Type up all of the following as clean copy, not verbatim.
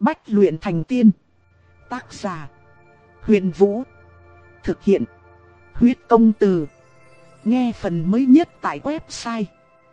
Bách luyện thành tiên. Tác giả: Huyền Vũ. Thực hiện: Huyết Công Từ. Nghe phần mới nhất tại website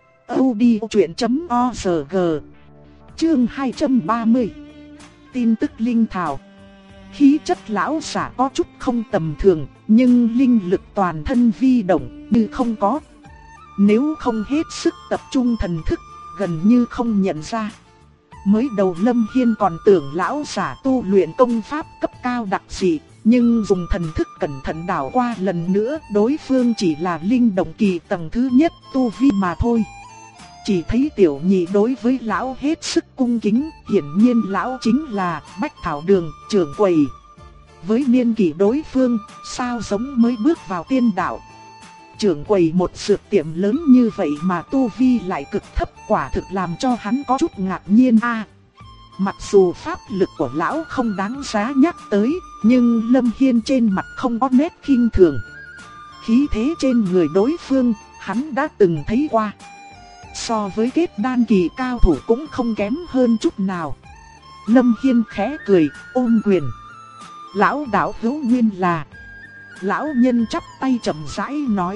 audiochuyen.org. Chương 230. Tin tức linh thảo. Khí chất lão giả có chút không tầm thường, nhưng linh lực toàn thân vi động như không có. Nếu không hết sức tập trung thần thức, gần như không nhận ra. Mới đầu Lâm Hiên còn tưởng lão giả tu luyện công pháp cấp cao đặc dị, nhưng dùng thần thức cẩn thận đảo qua lần nữa, đối phương chỉ là linh động kỳ tầng thứ nhất tu vi mà thôi. Chỉ thấy tiểu nhị đối với lão hết sức cung kính, hiển nhiên lão chính là Bách Thảo Đường trưởng quầy. Với niên kỷ đối phương, sao giống mới bước vào tiên đạo. Trưởng quầy một dược tiệm lớn như vậy mà tu vi lại cực thấp, quả thực làm cho hắn có chút ngạc nhiên a. Mặc dù pháp lực của lão không đáng giá nhắc tới, nhưng Lâm Hiên trên mặt không có nét khinh thường. Khí thế trên người đối phương, hắn đã từng thấy qua. So với kết đan kỳ cao thủ cũng không kém hơn chút nào. Lâm Hiên khẽ cười, ôm quyền. Lão đạo hữu nguyên là. Lão nhân chắp tay chậm rãi nói.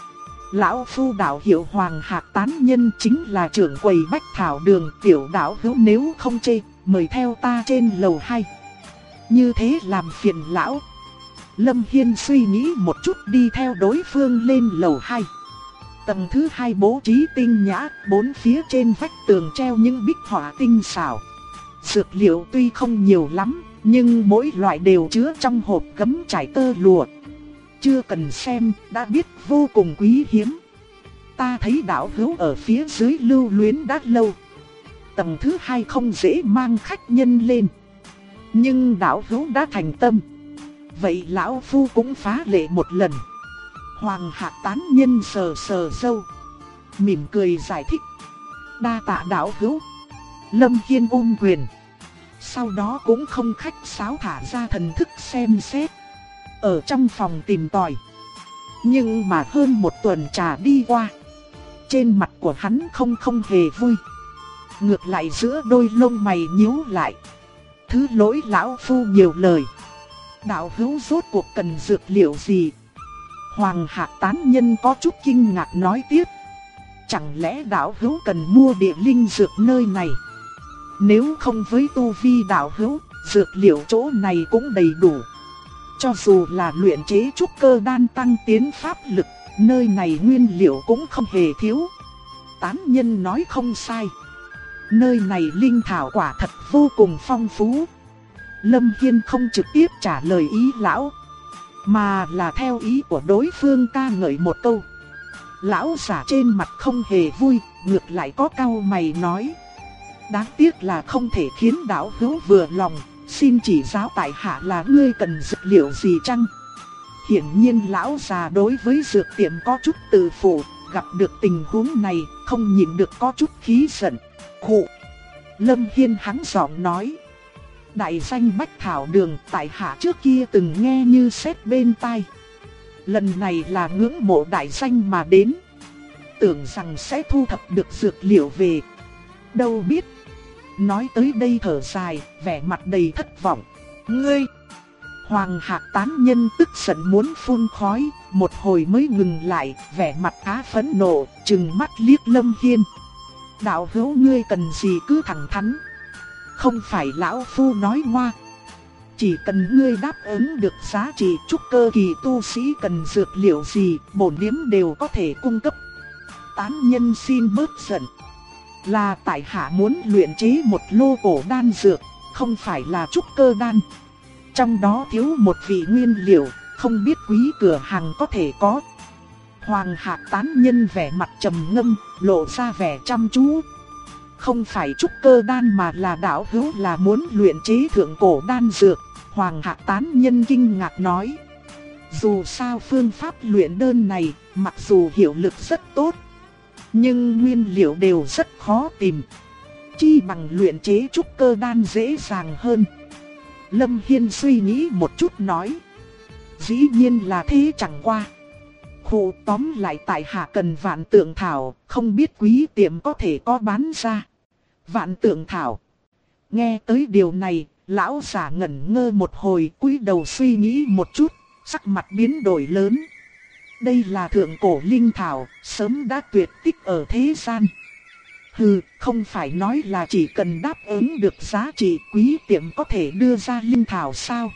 Lão phu đạo hiệu Hoàng Hạc Tán Nhân, chính là trưởng quầy Bách Thảo Đường. Tiểu đạo hữu nếu không chê, mời theo ta trên lầu 2. Như thế làm phiền lão. Lâm Hiên suy nghĩ một chút đi theo đối phương lên lầu 2. Tầng thứ 2 bố trí tinh nhã, bốn phía trên vách tường treo những bích họa tinh xảo. Dược liệu tuy không nhiều lắm, nhưng mỗi loại đều chứa trong hộp gấm trải tơ lụa. Chưa cần xem, đã biết vô cùng quý hiếm. Ta thấy đạo hữu ở phía dưới lưu luyến đã lâu. Tầng thứ 2 không dễ mang khách nhân lên. Nhưng đạo hữu đã thành tâm. Vậy lão phu cũng phá lệ một lần. Hoàng Hạc Tán Nhân sờ sờ râu, mỉm cười giải thích. Đa tạ đạo hữu. Lâm Hiên ôm quyền. Sau đó cũng không khách sáo thả ra thần thức xem xét. Ở trong phòng tìm tòi. Nhưng mà hơn một tuần trà đi qua, trên mặt của hắn không hề vui. Ngược lại giữa đôi lông mày nhíu lại. Thứ lỗi lão phu nhiều lời. Đạo hữu rốt cuộc cần dược liệu gì? Hoàng Hạc Tán Nhân có chút kinh ngạc nói tiếp. Chẳng lẽ đạo hữu cần mua địa linh dược nơi này? Nếu không với tu vi đạo hữu, dược liệu chỗ này cũng đầy đủ. Cho dù là luyện chế trúc cơ đan tăng tiến pháp lực, nơi này nguyên liệu cũng không hề thiếu. Tán Nhân nói không sai. Nơi này linh thảo quả thật vô cùng phong phú. Lâm Hiên không trực tiếp trả lời ý lão, mà là theo ý của đối phương ca ngợi một câu. Lão giả trên mặt không hề vui, ngược lại có cau mày nói. Đáng tiếc là không thể khiến đạo hữu vừa lòng, xin chỉ giáo tại hạ là ngươi cần dược liệu gì chăng? Hiển nhiên lão già đối với dược tiệm có chút tự phụ, gặp được tình huống này không nhịn được có chút khí giận. Khụ. Lâm Hiên hắng giọng nói. Đại danh Bách Thảo Đường tại hạ trước kia từng nghe như sét bên tai. Lần này là ngưỡng mộ đại danh mà đến. Tưởng rằng sẽ thu thập được dược liệu về. Đâu biết. Nói tới đây thở dài, vẻ mặt đầy thất vọng. Ngươi! Hoàng Hạc Tán Nhân tức giận muốn phun khói, một hồi mới ngừng lại, vẻ mặt khá phẫn nộ, trừng mắt liếc Lâm Hiên. Đạo hữu ngươi cần gì cứ thẳng thắn. Không phải lão phu nói ngoa. Chỉ cần ngươi đáp ứng được giá trị trúc cơ kỳ tu sĩ cần dược liệu gì, bổn điếm đều có thể cung cấp. Tán Nhân xin bớt giận. Là tại hạ muốn luyện chế một lô cổ đan dược, không phải là trúc cơ đan. Trong đó thiếu một vị nguyên liệu, không biết quý cửa hàng có thể có. Hoàng Hạc Tán Nhân vẻ mặt trầm ngâm, lộ ra vẻ chăm chú. Không phải trúc cơ đan mà là đạo hữu là muốn luyện chế thượng cổ đan dược. Hoàng Hạc Tán Nhân kinh ngạc nói. Dù sao phương pháp luyện đơn này, mặc dù hiệu lực rất tốt, nhưng nguyên liệu đều rất khó tìm. Chi bằng luyện chế trúc cơ đan dễ dàng hơn. Lâm Hiên suy nghĩ một chút nói. Dĩ nhiên là thế chẳng qua. Khụ, tóm lại tại hạ cần vạn tượng thảo, không biết quý tiệm có thể có bán ra. Vạn tượng thảo. Nghe tới điều này, lão giả ngẩn ngơ một hồi, cúi đầu suy nghĩ một chút, sắc mặt biến đổi lớn. Đây là thượng cổ linh thảo, sớm đã tuyệt tích ở thế gian. Hừ, không phải nói là chỉ cần đáp ứng được giá trị quý tiệm có thể đưa ra linh thảo sao?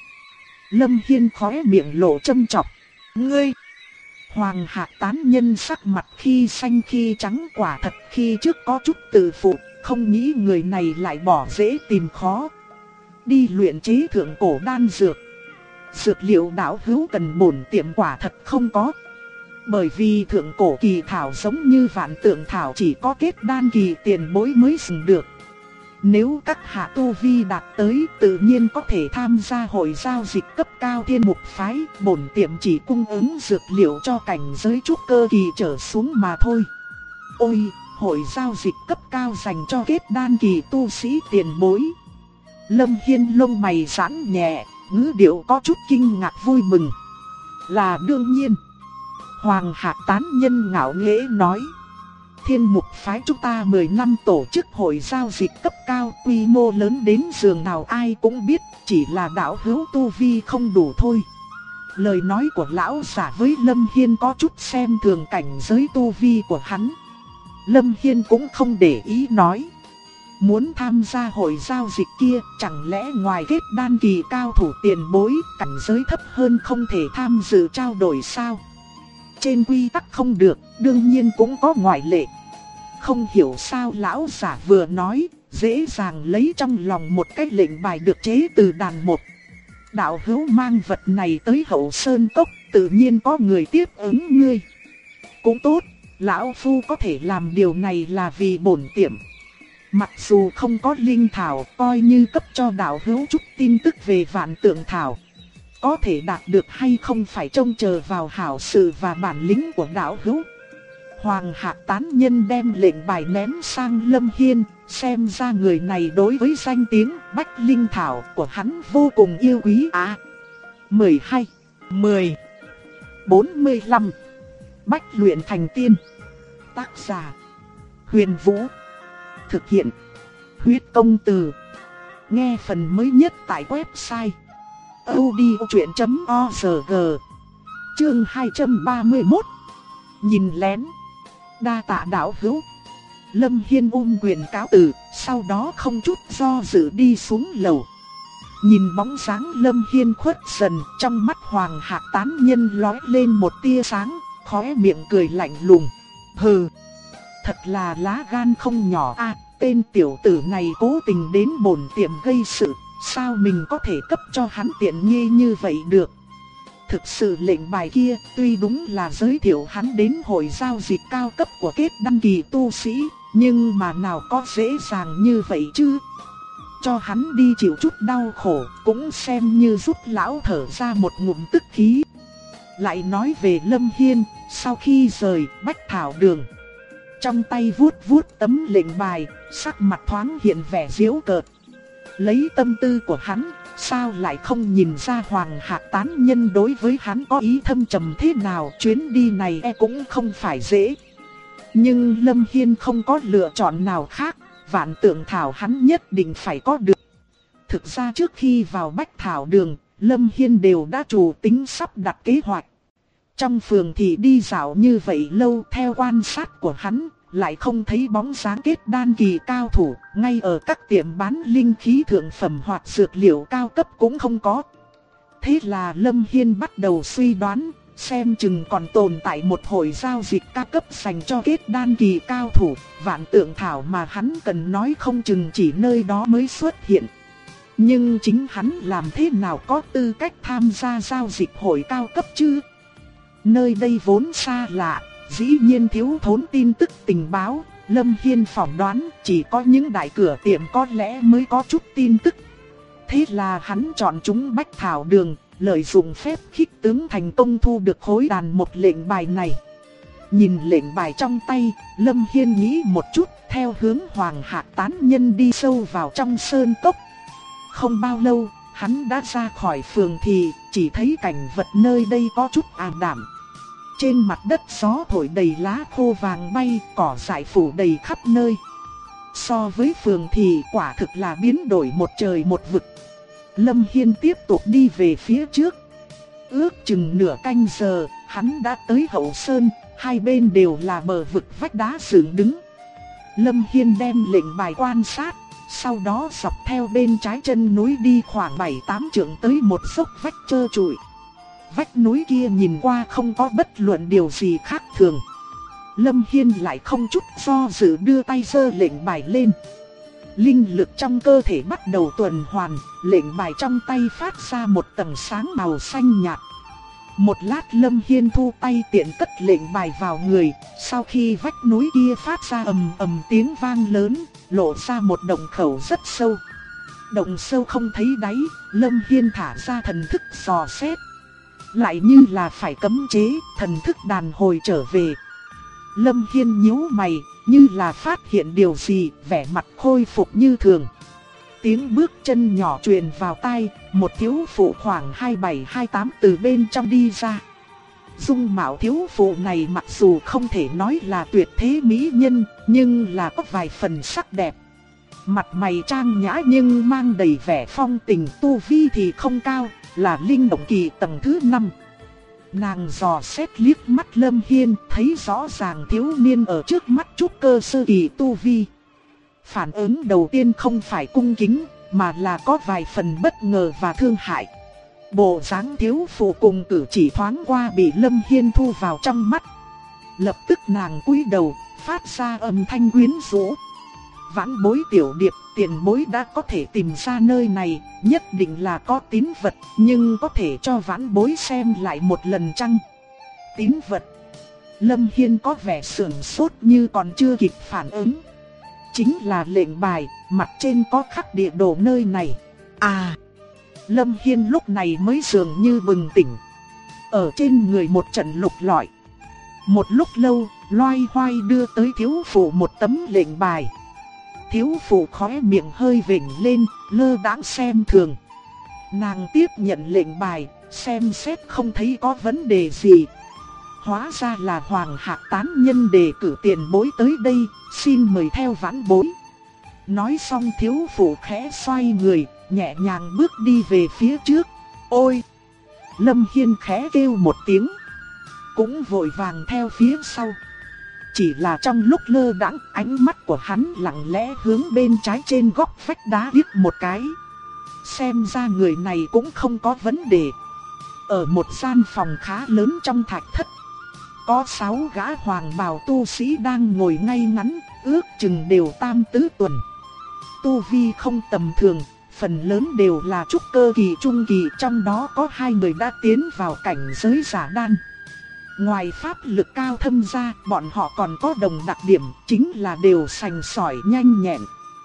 Lâm Hiên khóe miệng lộ châm chọc. Ngươi! Hoàng Hạc Tán Nhân sắc mặt khi xanh khi trắng, quả thật khi trước có chút tự phụ, không nghĩ người này lại bỏ dễ tìm khó. Đi luyện chế thượng cổ đan dược. Dược liệu đạo hữu cần bổn tiệm quả thật không có. Bởi vì thượng cổ kỳ thảo giống như vạn tượng thảo chỉ có kết đan kỳ tiền bối mới dùng được. Nếu các hạ tu vi đạt tới tự nhiên có thể tham gia hội giao dịch cấp cao Thiên Mục Phái. Bổn tiệm chỉ cung ứng dược liệu cho cảnh giới trúc cơ kỳ trở xuống mà thôi. Ôi, hội giao dịch cấp cao dành cho kết đan kỳ tu sĩ tiền bối. Lâm Hiên lông mày giãn nhẹ, ngữ điệu có chút kinh ngạc vui mừng. Là đương nhiên. Hoàng Hạc Tán Nhân ngạo nghễ nói. Thiên Mục Phái chúng ta 10 năm tổ chức hội giao dịch cấp cao, quy mô lớn đến giường nào ai cũng biết, chỉ là đạo hữu tu vi không đủ thôi. Lời nói của lão giả với Lâm Hiên có chút xem thường cảnh giới tu vi của hắn. Lâm Hiên cũng không để ý nói. Muốn tham gia hội giao dịch kia, chẳng lẽ ngoài kết đan kỳ cao thủ tiền bối, cảnh giới thấp hơn không thể tham dự trao đổi sao? Trên quy tắc không được, đương nhiên cũng có ngoại lệ. Không hiểu sao lão giả vừa nói, dễ dàng lấy trong lòng một cái lệnh bài được chế từ đàn một. Đạo hữu mang vật này tới Hậu Sơn Cốc, tự nhiên có người tiếp ứng ngươi. Cũng tốt, lão phu có thể làm điều này là vì bổn tiệm. Mặc dù không có linh thảo, coi như cấp cho đạo hữu chút tin tức về vạn tượng thảo. Có thể đạt được hay không phải trông chờ vào hảo sự và bản lĩnh của đạo hữu. Hoàng Hạc Tán Nhân đem lệnh bài ném sang Lâm Hiên, xem ra người này đối với danh tiếng Bách Linh Thảo của hắn vô cùng yêu quý. 12, 10, 45 Bách luyện thành tiên. Tác giả Huyền Vũ. Thực hiện Huyết Công Từ. Nghe phần mới nhất tại website audiochuyện.org. Chương 231. Nhìn lén. Đa tạ đạo hữu. Lâm Hiên quyền cáo từ, sau đó không chút do dự đi xuống lầu. Nhìn bóng dáng Lâm Hiên khuất dần, trong mắt Hoàng Hạc Tán Nhân lóe lên một tia sáng, khóe miệng cười lạnh lùng. Hừ, thật là lá gan không nhỏ a. Tên tiểu tử này cố tình đến bổn tiệm gây sự, sao mình có thể cấp cho hắn tiện nghi như vậy được? Thực sự lệnh bài kia tuy đúng là giới thiệu hắn đến hội giao dịch cao cấp của kết đăng kỳ tu sĩ, nhưng mà nào có dễ dàng như vậy chứ? Cho hắn đi chịu chút đau khổ cũng xem như giúp lão thở ra một ngụm tức khí. Lại nói về Lâm Hiên, sau khi rời Bách Thảo Đường, trong tay vuốt vuốt tấm lệnh bài, sắc mặt thoáng hiện vẻ giễu cợt. Lấy tâm tư của hắn, sao lại không nhìn ra Hoàng Hạc Tán Nhân đối với hắn có ý thâm trầm thế nào? Chuyến đi này cũng không phải dễ. Nhưng Lâm Hiên không có lựa chọn nào khác, vạn tượng thảo hắn nhất định phải có được. Thực ra trước khi vào Bách Thảo Đường, Lâm Hiên đều đã chủ tính sắp đặt kế hoạch. Trong phường thì đi dạo như vậy lâu, theo quan sát của hắn, lại không thấy bóng dáng kết đan kỳ cao thủ, ngay ở các tiệm bán linh khí thượng phẩm hoặc dược liệu cao cấp cũng không có. Thế là Lâm Hiên bắt đầu suy đoán, xem chừng còn tồn tại một hội giao dịch cao cấp dành cho kết đan kỳ cao thủ, vạn tượng thảo mà hắn cần nói không chừng chỉ nơi đó mới xuất hiện. Nhưng chính hắn làm thế nào có tư cách tham gia giao dịch hội cao cấp chứ? Nơi đây vốn xa lạ, dĩ nhiên thiếu thốn tin tức tình báo. Lâm Hiên phỏng đoán chỉ có những đại cửa tiệm có lẽ mới có chút tin tức. Thế là hắn chọn chúng Bách Thảo Đường, lợi dụng phép khích tướng thành công thu được khối đàn một lệnh bài này. Nhìn lệnh bài trong tay, Lâm Hiên nghĩ một chút, theo hướng Hoàng Hạc Tán Nhân đi sâu vào trong sơn cốc. Không bao lâu, hắn đã ra khỏi phường thì chỉ thấy cảnh vật nơi đây có chút ảm đạm. Trên mặt đất gió thổi đầy lá khô vàng bay, cỏ dại phủ đầy khắp nơi. so với phường thì quả thực là biến đổi một trời một vực. Lâm Hiên tiếp tục đi về phía trước. Ước chừng nửa canh giờ, hắn đã tới hậu sơn, hai bên đều là bờ vực vách đá dựng đứng. Lâm Hiên đem lệnh bài quan sát, sau đó dọc theo bên trái chân núi đi khoảng 7-8 trượng tới một dốc vách trơ trụi. Vách núi kia nhìn qua không có bất luận điều gì khác thường. Lâm Hiên lại không chút do dự đưa tay giơ lệnh bài lên. Linh lực trong cơ thể bắt đầu tuần hoàn, lệnh bài trong tay phát ra một tầng sáng màu xanh nhạt. Một lát Lâm Hiên thu tay tiện cất lệnh bài vào người, sau khi vách núi kia phát ra ầm ầm tiếng vang lớn, lộ ra một động khẩu rất sâu. Động sâu không thấy đáy, Lâm Hiên thả ra thần thức dò xét. Lại như là phải cấm chế, thần thức đàn hồi trở về. Lâm Hiên nhíu mày, như là phát hiện điều gì, vẻ mặt khôi phục như thường. Tiếng bước chân nhỏ truyền vào tai, một thiếu phụ khoảng 27-28 từ bên trong đi ra. Dung mạo thiếu phụ này mặc dù không thể nói là tuyệt thế mỹ nhân, nhưng là có vài phần sắc đẹp. Mặt mày trang nhã nhưng mang đầy vẻ phong tình, tu vi thì không cao, là linh động kỳ tầng thứ 5. Nàng dò xét liếc mắt Lâm Hiên, thấy rõ ràng thiếu niên ở trước mắt trúc cơ sơ kỳ tu vi. Phản ứng đầu tiên không phải cung kính, mà là có vài phần bất ngờ và thương hại. Bộ dáng thiếu phụ cùng cử chỉ thoáng qua bị Lâm Hiên thu vào trong mắt. Lập tức nàng cúi đầu, phát ra âm thanh quyến rũ. Vãn bối tiểu điệp, tiền bối đã có thể tìm ra nơi này, nhất định là có tín vật, nhưng có thể cho vãn bối xem lại một lần chăng? Tín vật? Lâm Hiên có vẻ sửng sốt như còn chưa kịp phản ứng. Chính là lệnh bài, mặt trên có khắc địa đồ nơi này. À! Lâm Hiên lúc này mới dường như bừng tỉnh. Ở trên người một trận lục lọi. Một lúc lâu, loay hoay đưa tới thiếu phụ một tấm lệnh bài. Thiếu phụ khóe miệng hơi vểnh lên, lơ đãng xem thường. Nàng tiếp nhận lệnh bài, xem xét không thấy có vấn đề gì. Hóa ra là Hoàng Hạc tán nhân đề cử tiền bối tới đây, xin mời theo vãn bối. Nói xong thiếu phụ khẽ xoay người, nhẹ nhàng bước đi về phía trước. Ôi! Lâm Hiên khẽ kêu một tiếng, cũng vội vàng theo phía sau. Chỉ là trong lúc lơ đãng, ánh mắt của hắn lặng lẽ hướng bên trái trên góc vách đá liếc một cái. Xem ra người này cũng không có vấn đề. Ở một gian phòng khá lớn trong thạch thất, có 6 gã hoàng bào tu sĩ đang ngồi ngay ngắn, ước chừng đều tam tứ tuần. Tu vi không tầm thường, phần lớn đều là trúc cơ kỳ trung kỳ, trong đó có 2 người đã tiến vào cảnh giới giả đan. Ngoài pháp lực cao thâm ra, bọn họ còn có đồng đặc điểm, chính là đều sành sỏi nhanh nhẹn.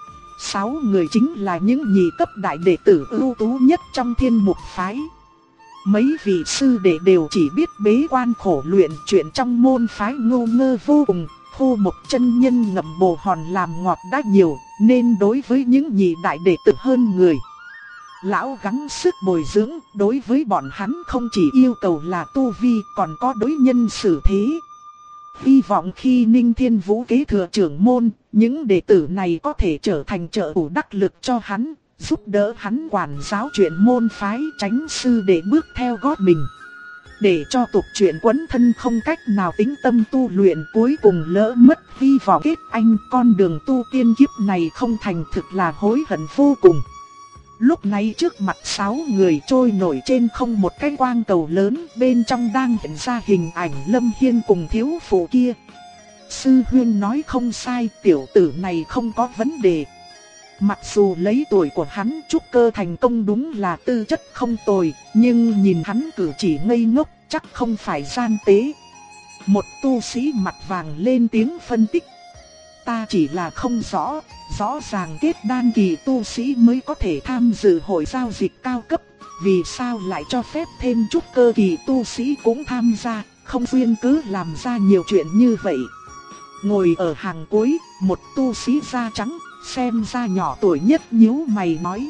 6 người chính là những nhị cấp đại đệ tử ưu tú nhất trong Thiên Mục phái. Mấy vị sư đệ đều chỉ biết bế quan khổ luyện, chuyện trong môn phái ngô ngơ vô cùng. Khô Mộc chân nhân ngậm bồ hòn làm ngọt đã nhiều, nên đối với những nhị đại đệ tử hơn người. Lão gắng sức bồi dưỡng, đối với bọn hắn không chỉ yêu cầu là tu vi, còn có đối nhân xử thế. Hy vọng khi Ninh Thiên Vũ kế thừa trưởng môn, những đệ tử này có thể trở thành trợ thủ đắc lực cho hắn, giúp đỡ hắn quản giáo chuyện môn phái, tránh sư đệ bước theo gót mình. Để cho tục chuyện quấn thân không cách nào tĩnh tâm tu luyện, cuối cùng lỡ mất hy vọng kết anh, con đường tu tiên kiếp này không thành thực là hối hận vô cùng. Lúc này trước mặt 6 người trôi nổi trên không một cái quang cầu lớn, bên trong đang hiện ra hình ảnh Lâm Hiên cùng thiếu phụ kia. Sư huynh nói không sai, tiểu tử này không có vấn đề. Mặc dù lấy tuổi của hắn trúc cơ thành công đúng là tư chất không tồi, nhưng nhìn hắn cử chỉ ngây ngốc chắc không phải gian tế. Một tu sĩ mặt vàng lên tiếng phân tích. Ta chỉ là không rõ, rõ ràng kết đan kỳ tu sĩ mới có thể tham dự hội giao dịch cao cấp, vì sao lại cho phép thêm trúc cơ kỳ tu sĩ cũng tham gia, không duyên cứ làm ra nhiều chuyện như vậy. Ngồi ở hàng cuối, một tu sĩ da trắng, xem ra nhỏ tuổi nhất nhíu mày nói.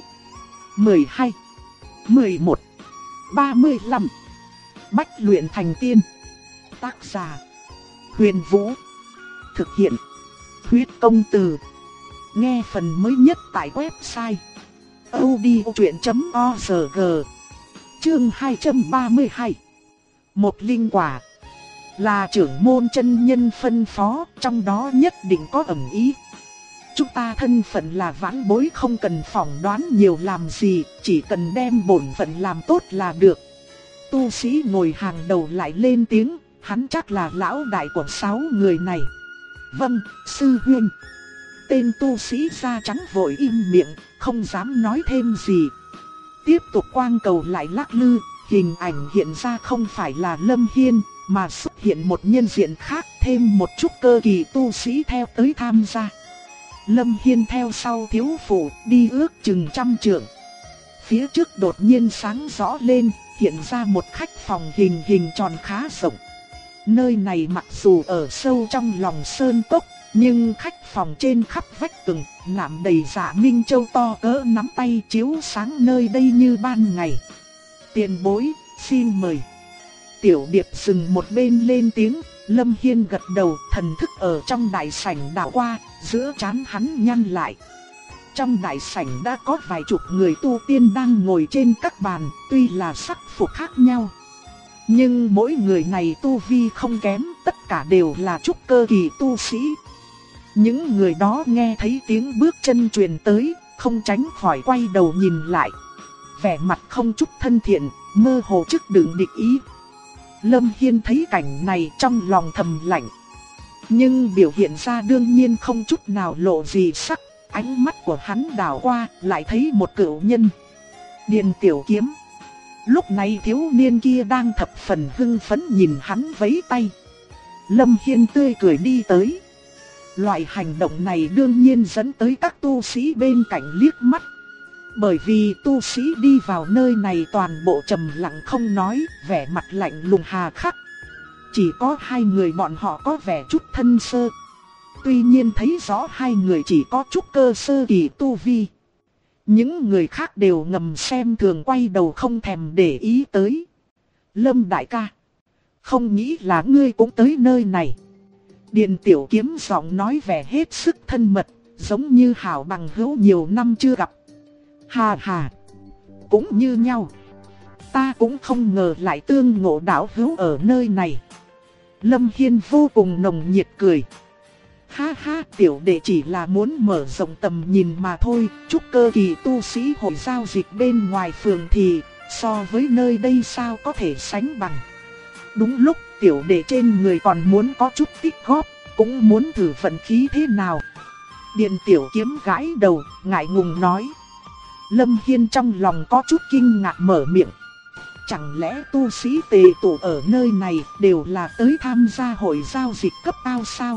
12, 11, 35. Bách luyện thành tiên. Tác giả: Huyền Vũ. Thực hiện: Huyết Công Từ. nghe phần mới nhất tại website audiochuyện.org. Chương 232. Một linh quả. Là trưởng môn chân nhân phân phó, trong đó nhất định có ẩn ý. Chúng ta thân phận là vãn bối, không cần phỏng đoán nhiều làm gì, chỉ cần đem bổn phận làm tốt là được. Tu sĩ ngồi hàng đầu lại lên tiếng, hắn chắc là lão đại của 6 người này. Vâng, sư huynh. Tên tu sĩ da trắng vội im miệng, không dám nói thêm gì. Tiếp tục quang cầu lại lắc lư, hình ảnh hiện ra không phải là Lâm Hiên, mà xuất hiện một nhân diện khác, thêm một chút cơ kỳ tu sĩ theo tới tham gia. Lâm Hiên theo sau thiếu phụ, đi ước chừng 100 trượng. Phía trước đột nhiên sáng rõ lên, hiện ra một khách phòng hình tròn khá rộng. Nơi này mặc dù ở sâu trong lòng sơn cốc, nhưng khách phòng trên khắp vách tường, nạm đầy dạ minh châu to cỡ nắm tay chiếu sáng nơi đây như ban ngày. Tiền bối, xin mời. Tiểu Điệp dừng một bên lên tiếng, Lâm Hiên gật đầu, thần thức ở trong đại sảnh đảo qua, giữa trán hắn nhăn lại. Trong đại sảnh đã có vài chục người tu tiên đang ngồi trên các bàn, tuy là sắc phục khác nhau. Nhưng mỗi người này tu vi không kém, tất cả đều là trúc cơ kỳ tu sĩ. Những người đó nghe thấy tiếng bước chân truyền tới, không tránh khỏi quay đầu nhìn lại. Vẻ mặt không chút thân thiện, mơ hồ trước đựng địch ý. Lâm Hiên thấy cảnh này trong lòng thầm lạnh. Nhưng biểu hiện ra đương nhiên không chút nào lộ gì sắc. Ánh mắt của hắn đảo qua, lại thấy một cửu nhân. Điền Tiểu Kiếm. Lúc này thiếu niên kia đang thập phần hưng phấn nhìn hắn vẫy tay. Lâm Hiên tươi cười đi tới. Loại hành động này đương nhiên dẫn tới các tu sĩ bên cạnh liếc mắt. Bởi vì tu sĩ đi vào nơi này toàn bộ trầm lặng không nói, vẻ mặt lạnh lùng hà khắc. Chỉ có 2 người bọn họ có vẻ chút thân sơ. Tuy nhiên thấy rõ 2 người chỉ có chút cơ sơ kỳ tu vi. Những người khác đều ngầm xem thường, quay đầu không thèm để ý tới. Lâm đại ca, không nghĩ là ngươi cũng tới nơi này. Điền Tiểu Kiếm giọng nói vẻ hết sức thân mật, giống như hảo bằng hữu nhiều năm chưa gặp. Hà hà, cũng như nhau. Ta cũng không ngờ lại tương ngộ đạo hữu ở nơi này. Lâm Hiên vô cùng nồng nhiệt cười. Ha ha, tiểu đệ chỉ là muốn mở rộng tầm nhìn mà thôi. Trúc cơ kỳ tu sĩ hội giao dịch bên ngoài phường thì so với nơi đây sao có thể sánh bằng. Đúng lúc tiểu đệ trên người còn muốn có chút tích góp, cũng muốn thử vận khí thế nào. Điền Tiểu Kiếm gãi đầu, ngại ngùng nói. Lâm Hiên trong lòng có chút kinh ngạc mở miệng. Chẳng lẽ tu sĩ tề tụ ở nơi này đều là tới tham gia hội giao dịch cấp cao sao?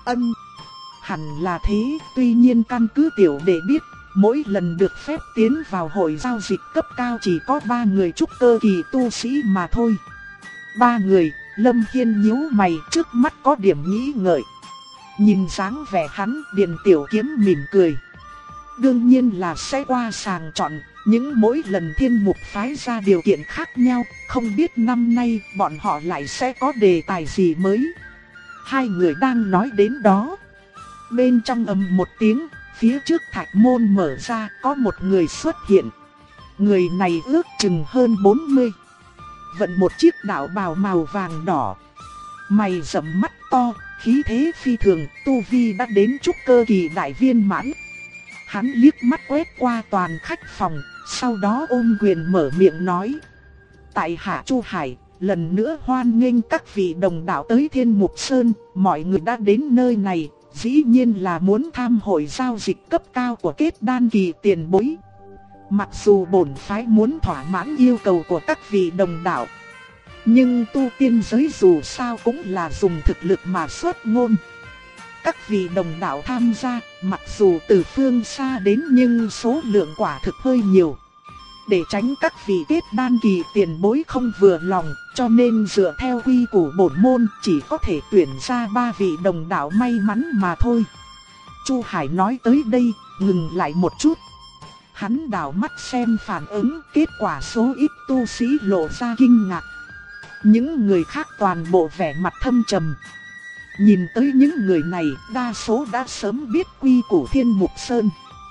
Hẳn là thế, tuy nhiên căn cứ tiểu đệ biết, mỗi lần được phép tiến vào hội giao dịch cấp cao chỉ có 3 người trúc cơ kỳ tu sĩ mà thôi. 3 người, Lâm Hiên nhíu mày, trước mắt có điểm nghĩ ngợi. Nhìn dáng vẻ hắn, Điền Tiểu Kiếm mỉm cười. Đương nhiên là sẽ qua sàng chọn, những mỗi lần thiên mục phái ra điều kiện khác nhau, không biết năm nay bọn họ lại sẽ có đề tài gì mới. 2 người đang nói đến đó. Bên trong ầm một tiếng, phía trước thạch môn mở ra, có một người xuất hiện. Người này ước chừng hơn 40. Vận một chiếc đạo bào màu vàng đỏ. Mày rậm mắt to, khí thế phi thường, tu vi đã đến trúc cơ kỳ đại viên mãn. Hắn liếc mắt quét qua toàn khách phòng, sau đó ôm quyền mở miệng nói. Tại hạ Chu Hải, lần nữa hoan nghênh các vị đồng đạo tới Thiên Mục Sơn, mọi người đã đến nơi này, dĩ nhiên là muốn tham hội giao dịch cấp cao của kết đan kỳ tiền bối. Mặc dù bổn phái muốn thỏa mãn yêu cầu của các vị đồng đạo, nhưng tu tiên giới dù sao cũng là dùng thực lực mà xuất ngôn. Các vị đồng đạo tham gia, mặc dù từ phương xa đến nhưng số lượng quả thực hơi nhiều. Để tránh các vị kết đan kỳ tiền bối không vừa lòng, cho nên dựa theo quy củ bổn môn chỉ có thể tuyển ra 3 vị đồng đạo may mắn mà thôi. Chu Hải nói tới đây, ngừng lại một chút. Hắn đảo mắt xem phản ứng, kết quả số ít tu sĩ lộ ra kinh ngạc. Những người khác toàn bộ vẻ mặt thâm trầm. Nhìn tới những người này, đa số đã sớm biết quy củ Thiên Mục Sơn.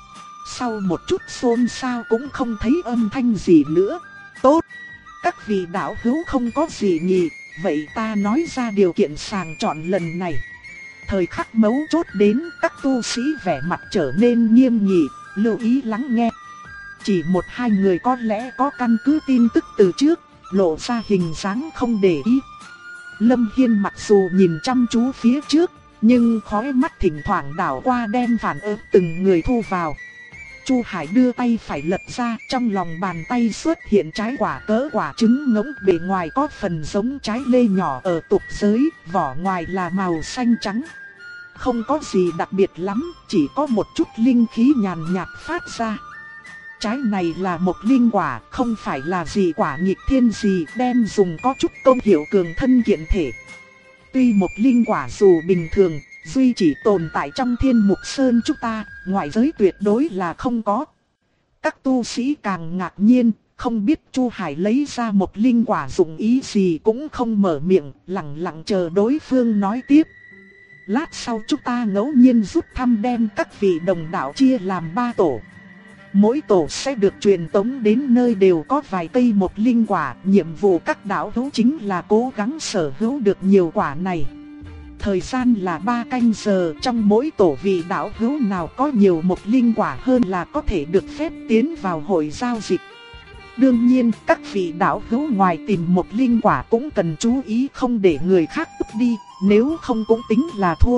Sau một chút xôn xao cũng không thấy âm thanh gì nữa. Tốt, các vị đạo hữu không có gì nhỉ, vậy ta nói ra điều kiện sàng chọn lần này. Thời khắc mấu chốt đến, các tu sĩ vẻ mặt trở nên nghiêm nghị, lưu ý lắng nghe. Chỉ một hai người có lẽ có căn cứ tin tức từ trước, lộ ra hình dáng không để ý. Lâm Hiên mặc dù nhìn chăm chú phía trước, nhưng khóe mắt thỉnh thoảng đảo qua đem phản ứng từng người thu vào. Chu Hải đưa tay phải lật ra, trong lòng bàn tay xuất hiện trái quả cỡ quả trứng ngỗng, bề ngoài có phần giống trái lê nhỏ ở tục giới, vỏ ngoài là màu xanh trắng. Không có gì đặc biệt lắm, chỉ có một chút linh khí nhàn nhạt phát ra. Trái này là một linh quả, không phải là gì quả nghịch thiên gì, đem dùng có chút công hiệu cường thân kiện thể. Tuy một linh quả dù bình thường, duy chỉ tồn tại trong Thiên Mục Sơn chúng ta, ngoại giới tuyệt đối là không có. Các tu sĩ càng ngạc nhiên, không biết Chu Hải lấy ra một linh quả dụng ý gì, cũng không mở miệng, lặng lặng chờ đối phương nói tiếp. Lát sau chúng ta ngẫu nhiên rút thăm đem các vị đồng đạo chia làm 3 tổ. Mỗi tổ sẽ được truyền tống đến nơi đều có vài cây một linh quả, nhiệm vụ các đạo hữu chính là cố gắng sở hữu được nhiều quả này. Thời gian là 3 canh giờ, trong mỗi tổ vị đạo hữu nào có nhiều một linh quả hơn là có thể được phép tiến vào hội giao dịch. Đương nhiên, các vị đạo hữu ngoài tìm một linh quả cũng cần chú ý không để người khác cướp đi, nếu không cũng tính là thua.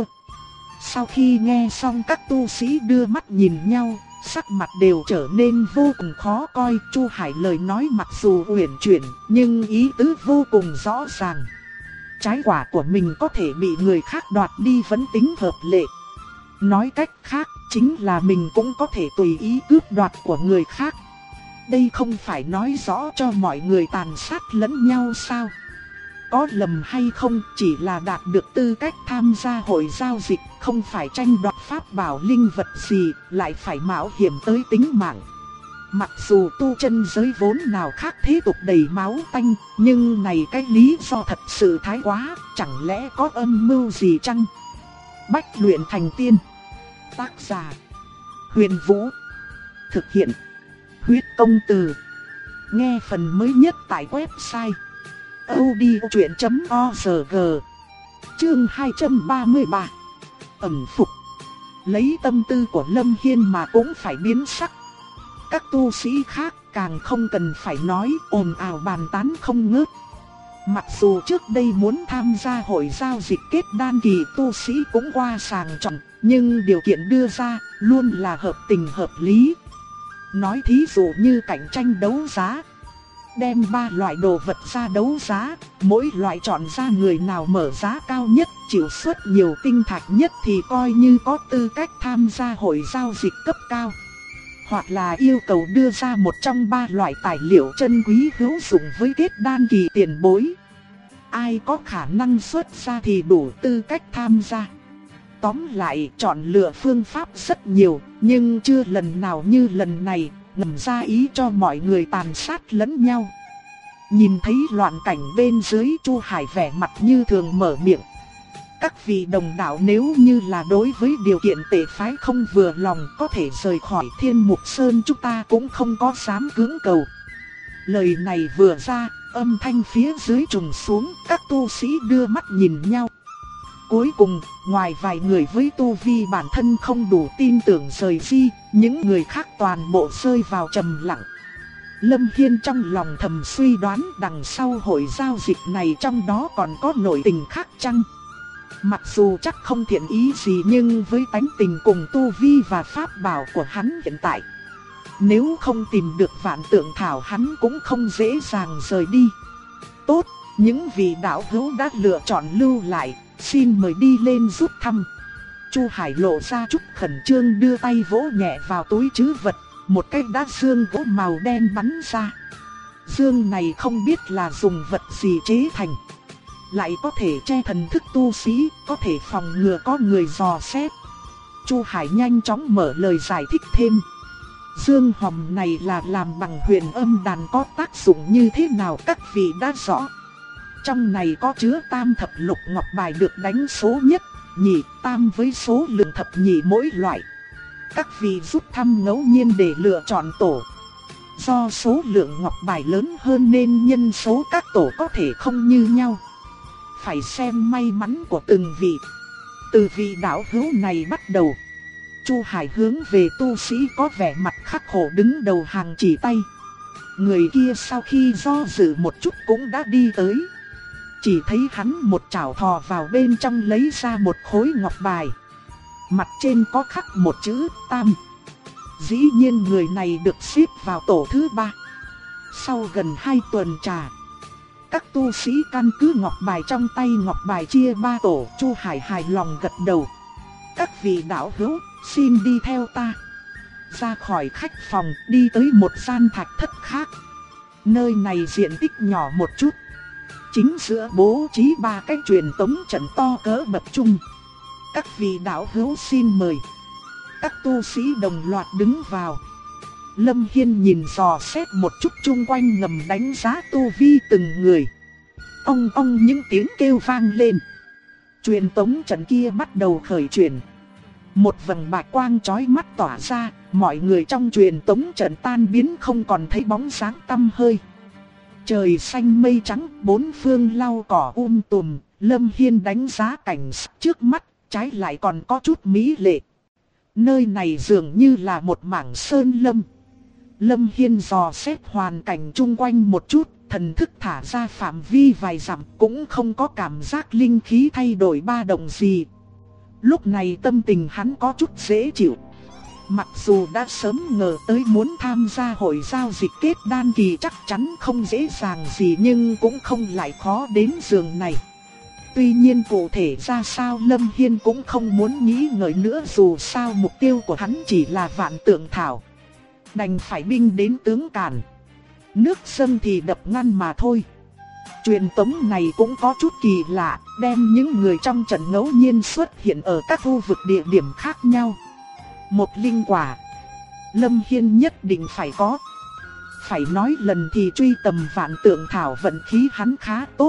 Sau khi nghe xong, các tu sĩ đưa mắt nhìn nhau, sắc mặt đều trở nên vô cùng khó coi. Chu Hải lời nói mặc dù uyển chuyển, nhưng ý tứ vô cùng rõ ràng. Trái quả của mình có thể bị người khác đoạt đi vẫn tính hợp lệ. Nói cách khác, chính là mình cũng có thể tùy ý cướp đoạt của người khác. Đây không phải nói rõ cho mọi người tàn sát lẫn nhau sao? Có lầm hay không, chỉ là đạt được tư cách tham gia hội giao dịch, không phải tranh đoạt pháp bảo linh vật gì, lại phải mạo hiểm tới tính mạng. Mặc dù tu chân giới vốn nào khác thế tục đầy máu tanh, nhưng này cái lý do thật sự thái quá, chẳng lẽ có âm mưu gì chăng? Bách luyện thành tiên. Tác giả: Huyền Vũ. Thực hiện: Huyết Công Từ. Nghe phần mới nhất tại website audiochuyện.org. Chương 233. Ẩn phục. Lấy tâm tư của Lâm Hiên mà cũng phải biến sắc. Các tu sĩ khác càng không cần phải nói, ồn ào bàn tán không ngớt. Mặc dù trước đây muốn tham gia hội giao dịch kết đan kỳ tu sĩ cũng qua sàng chọn, nhưng điều kiện đưa ra luôn là hợp tình hợp lý. Nói thí dụ như cạnh tranh đấu giá, đem 3 loại đồ vật ra đấu giá, mỗi loại chọn ra người nào mở giá cao nhất, chịu suất nhiều tinh thạch nhất thì coi như có tư cách tham gia hội giao dịch cấp cao. Hoặc là yêu cầu đưa ra một trong 3 loại tài liệu chân quý hữu dụng với kết đan kỳ tiền bối. Ai có khả năng xuất ra thì đủ tư cách tham gia. Tóm lại, chọn lựa phương pháp rất nhiều, nhưng chưa lần nào như lần này ngầm ra ý cho mọi người tàn sát lẫn nhau. Nhìn thấy loạn cảnh bên dưới, Chu Hải vẻ mặt như thường mở miệng. Các vị đồng đạo nếu như là đối với điều kiện tệ phái không vừa lòng, có thể rời khỏi Thiên Mục Sơn, chúng ta cũng không có dám cưỡng cầu. Lời này vừa ra, âm thanh phía dưới trùng xuống, các tu sĩ đưa mắt nhìn nhau. Cuối cùng, ngoài vài người với tu vi bản thân không đủ tin tưởng rời đi, những người khác toàn bộ rơi vào trầm lặng. Lâm Hiên trong lòng thầm suy đoán đằng sau hội giao dịch này trong đó còn có nội tình khác chăng? Mặc dù chắc không thiện ý gì, nhưng với tánh tình cùng tu vi và pháp bảo của hắn hiện tại, nếu không tìm được Vạn Tượng Thảo hắn cũng không dễ dàng rời đi. Tốt, những vị đạo hữu đã lựa chọn lưu lại, xin mời đi lên rút thăm. Chu Hải lộ ra chút khẩn trương, đưa tay vỗ nhẹ vào túi trữ vật, một cái đá xương gỗ màu đen bắn ra. Dương này không biết là dùng vật gì chế thành, lại có thể che thần thức tu sĩ, có thể phòng ngừa có người dò xét. Chu Hải nhanh chóng mở lời giải thích thêm. Dương hòm này là làm bằng huyền âm đàn, có tác dụng như thế nào các vị đã rõ. Trong này có chứa tam thập lục ngọc bài được đánh số nhất, nhị, tam với số lượng thập nhị mỗi loại. Các vị rút thăm ngẫu nhiên để lựa chọn tổ. Do số lượng ngọc bài lớn hơn nên nhân số các tổ có thể không như nhau. Phải xem may mắn của từng vị. Từ vị đạo hữu này bắt đầu, Chu Hải hướng về tu sĩ có vẻ mặt khắc khổ đứng đầu hàng chỉ tay. Người kia sau khi do dự một chút cũng đã đi tới. Chỉ thấy hắn một chảo thò vào bên trong lấy ra một khối ngọc bài. Mặt trên có khắc một chữ tam. Dĩ nhiên người này được xếp vào tổ thứ 3. Sau gần 2 tuần trà, các tu sĩ căn cứ ngọc bài trong tay ngọc bài chia 3 tổ. Chu Hải hài lòng gật đầu. Các vị đạo hữu, xin đi theo ta. Ra khỏi khách phòng, đi tới một gian thạch thất khác. Nơi này diện tích nhỏ một chút. Chính giữa bố trí 3 cái truyền tống trận to cỡ bậc trung. Các vị đạo hữu xin mời. Các tu sĩ đồng loạt đứng vào. Lâm Hiên nhìn dò xét một chút chung quanh ngầm đánh giá tu vi từng người. Ong ong những tiếng kêu vang lên. Truyền tống trận kia bắt đầu khởi chuyển. Một vầng bạch quang chói mắt tỏa ra, mọi người trong truyền tống trận tan biến không còn thấy bóng dáng tăm hơi. Trời xanh mây trắng, bốn phương lau cỏ tùm, Lâm Hiên đánh giá cảnh trước mắt, trái lại còn có chút mỹ lệ. Nơi này dường như là một mảng sơn lâm. Lâm Hiên dò xét hoàn cảnh chung quanh một chút, thần thức thả ra phạm vi vài dặm cũng không có cảm giác linh khí thay đổi ba động gì. Lúc này tâm tình hắn có chút dễ chịu. Mặc dù đã sớm ngờ tới muốn tham gia hội giao dịch kết đan kỳ chắc chắn không dễ dàng gì, nhưng cũng không lại khó đến giường này. Tuy nhiên cụ thể ra sao Lâm Hiên cũng không muốn nghĩ ngợi nữa, dù sao mục tiêu của hắn chỉ là vạn tượng thảo. Đành phải binh đến tướng càn, nước dâng thì đập ngăn mà thôi. Truyền tống này cũng có chút kỳ lạ, đem những người trong trận ngẫu nhiên xuất hiện ở các khu vực địa điểm khác nhau. Một linh quả, Lâm Hiên nhất định phải có. Phải nói lần thì truy tầm vạn tượng thảo vận khí hắn khá tốt.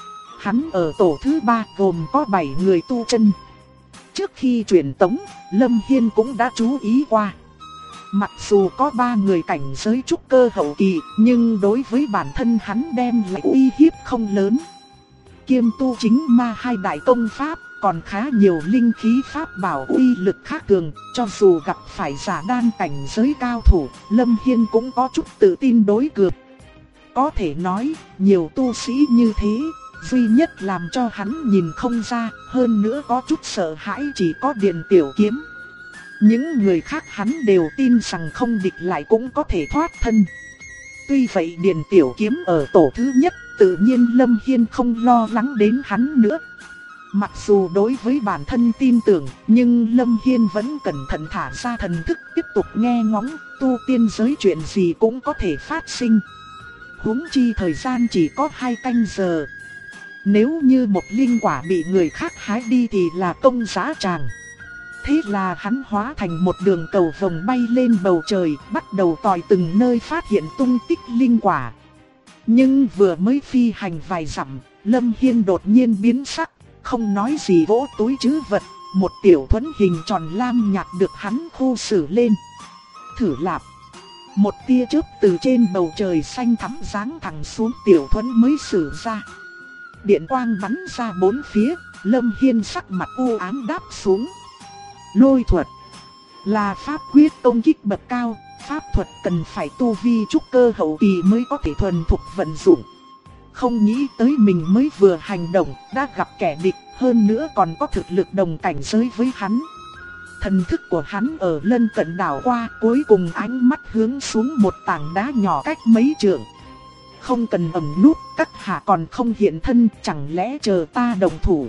Hắn ở tổ thứ 3 gồm có 7 người tu chân. Trước khi truyền tống, Lâm Hiên cũng đã chú ý qua. Mặc dù có 3 người cảnh giới trúc cơ hậu kỳ, nhưng đối với bản thân hắn đem lại uy hiếp không lớn. Kiêm tu chính ma 2 đại công pháp, còn khá nhiều linh khí pháp bảo uy lực khác thường. Cho dù gặp phải giả đan cảnh giới cao thủ, Lâm Hiên cũng có chút tự tin đối cược. Có thể nói, nhiều tu sĩ như thế, duy nhất làm cho hắn nhìn không ra, hơn nữa có chút sợ hãi chỉ có Điền Tiểu Kiếm. Những người khác hắn đều tin rằng không địch lại cũng có thể thoát thân. Tuy vậy Điền Tiểu Kiếm ở tổ thứ nhất, tự nhiên Lâm Hiên không lo lắng đến hắn nữa. Mặc dù đối với bản thân tin tưởng, nhưng Lâm Hiên vẫn cẩn thận thả ra thần thức tiếp tục nghe ngóng, tu tiên giới chuyện gì cũng có thể phát sinh. Huống chi thời gian chỉ có 2 canh giờ. Nếu như một linh quả bị người khác hái đi thì là công giá tràng. Thế là hắn hóa thành một đường cầu vồng bay lên bầu trời, bắt đầu tòi từng nơi phát hiện tung tích linh quả. Nhưng vừa mới phi hành vài dặm, Lâm Hiên đột nhiên biến sắc, không nói gì vỗ túi trữ vật, một tiểu thuẫn hình tròn lam nhạt được hắn khu xử lên. Thử lạp, một tia chớp từ trên bầu trời xanh thắm giáng thẳng xuống tiểu thuẫn mới sử ra. Điện quang bắn ra bốn phía, Lâm Hiên sắc mặt u ám đáp xuống. Lôi thuật là pháp quyết công kích bậc cao, pháp thuật cần phải tu vi trúc cơ hậu kỳ mới có thể thuần thục vận dụng. Không nghĩ tới mình mới vừa hành động đã gặp kẻ địch, hơn nữa còn có thực lực đồng cảnh giới với hắn. Thần thức của hắn ở lân cận đảo qua, cuối cùng ánh mắt hướng xuống một tảng đá nhỏ cách mấy trượng. Không cần ẩn núp, các hạ còn không hiện thân, chẳng lẽ chờ ta đồng thủ?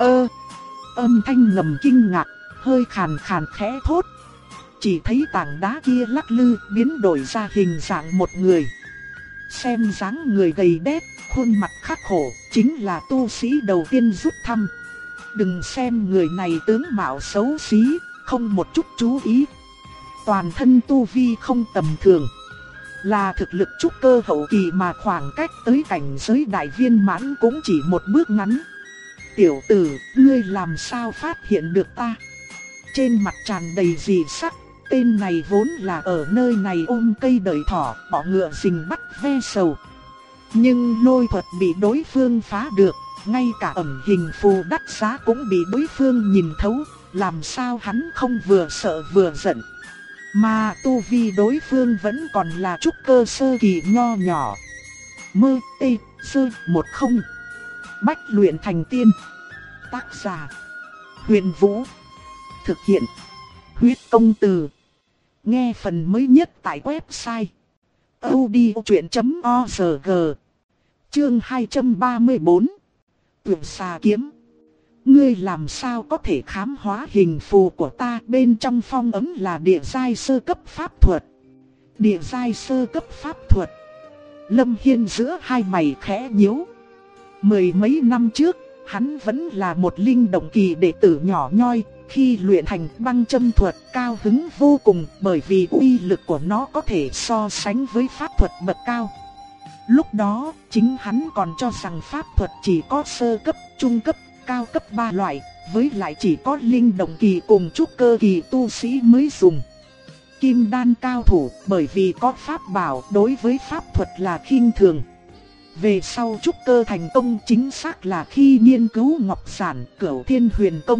Âm thanh ngầm kinh ngạc, hơi khàn khàn khẽ thốt. Chỉ thấy tảng đá kia lắc lư, biến đổi ra hình dạng một người. Xem dáng người gầy đét, khuôn mặt khắc khổ, chính là tu sĩ đầu tiên rút thăm. Đừng xem người này tướng mạo xấu xí, không một chút chú ý. Toàn thân tu vi không tầm thường. Là thực lực trúc cơ hậu kỳ mà khoảng cách tới cảnh giới đại viên mãn cũng chỉ một bước ngắn. Tiểu tử, ngươi làm sao phát hiện được ta? Trên mặt tràn đầy dị sắc, tên này vốn là ở nơi này ôm cây đợi thỏ, bỏ ngựa rình bắt ve sầu. Nhưng lôi thuật bị đối phương phá được, ngay cả ẩn hình phù đắt giá cũng bị đối phương nhìn thấu, làm sao hắn không vừa sợ vừa giận. Mà tu vi đối phương vẫn còn là trúc cơ sơ kỳ nho nhỏ. Mơ tê sơ 10 Bách luyện thành tiên. Tác giả Huyền Vũ. Thực hiện Huyết Công Từ. Nghe phần mới nhất tại website audiochuyện.org. Chương 234. Tuyệt xà kiếm. Ngươi làm sao có thể khám hóa hình phù của ta? Bên trong phong ấn là địa giai sơ cấp pháp thuật. Địa giai sơ cấp pháp thuật. Lâm Hiên giữa hai mày khẽ nhíu. Mười mấy năm trước, hắn vẫn là một linh động kỳ đệ tử nhỏ nhoi. Khi luyện thành băng châm thuật cao hứng vô cùng, bởi vì uy lực của nó có thể so sánh với pháp thuật bậc cao. Lúc đó, chính hắn còn cho rằng pháp thuật chỉ có sơ cấp, trung cấp, cao cấp 3 loại, với lại chỉ có linh động kỳ cùng trúc cơ kỳ tu sĩ mới dùng. Kim đan cao thủ, bởi vì có pháp bảo, đối với pháp thuật là khinh thường. Về sau trúc cơ thành công chính xác là khi nghiên cứu Ngọc Giản, Cửu Thiên Huyền Công,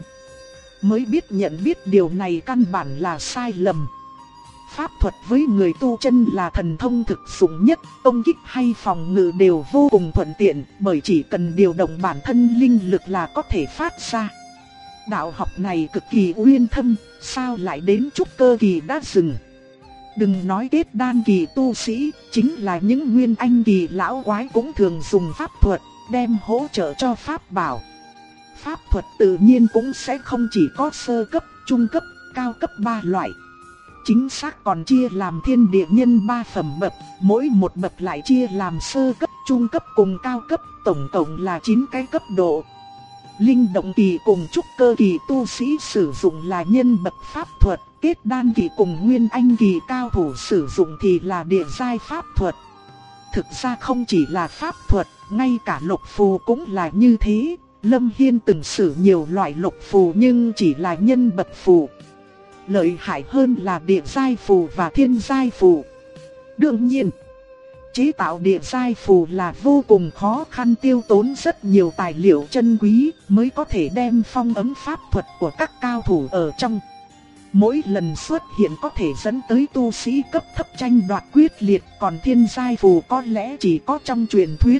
mới biết nhận biết điều này căn bản là sai lầm. Pháp thuật với người tu chân là thần thông thực dụng nhất, công kích hay phòng ngự đều vô cùng thuận tiện, bởi chỉ cần điều động bản thân linh lực là có thể phát ra. Đạo học này cực kỳ uyên thâm, sao lại đến trúc cơ kỳ đã dừng. Đừng nói kết đan kỳ tu sĩ, chính là những nguyên anh kỳ lão quái cũng thường dùng pháp thuật, đem hỗ trợ cho pháp bảo. Pháp thuật tự nhiên cũng sẽ không chỉ có sơ cấp, trung cấp, cao cấp 3 loại. Chính xác còn chia làm thiên địa nhân 3 phẩm bậc, mỗi một bậc lại chia làm sơ cấp, trung cấp cùng cao cấp, tổng cộng là 9 cái cấp độ. Linh động kỳ cùng trúc cơ kỳ tu sĩ sử dụng là nhân bậc pháp thuật, kết đan kỳ cùng nguyên anh kỳ cao thủ sử dụng thì là địa giai pháp thuật. Thực ra không chỉ là pháp thuật, ngay cả lục phù cũng là như thế. Lâm Hiên từng sử nhiều loại lục phù nhưng chỉ là nhân bậc phù. Lợi hại hơn là địa giai phù và thiên giai phù. Đương nhiên, chế tạo địa giai phù là vô cùng khó khăn, tiêu tốn rất nhiều tài liệu chân quý mới có thể đem phong ấn pháp thuật của các cao thủ ở trong. Mỗi lần xuất hiện có thể dẫn tới tu sĩ cấp thấp tranh đoạt quyết liệt, còn thiên giai phù có lẽ chỉ có trong truyền thuyết.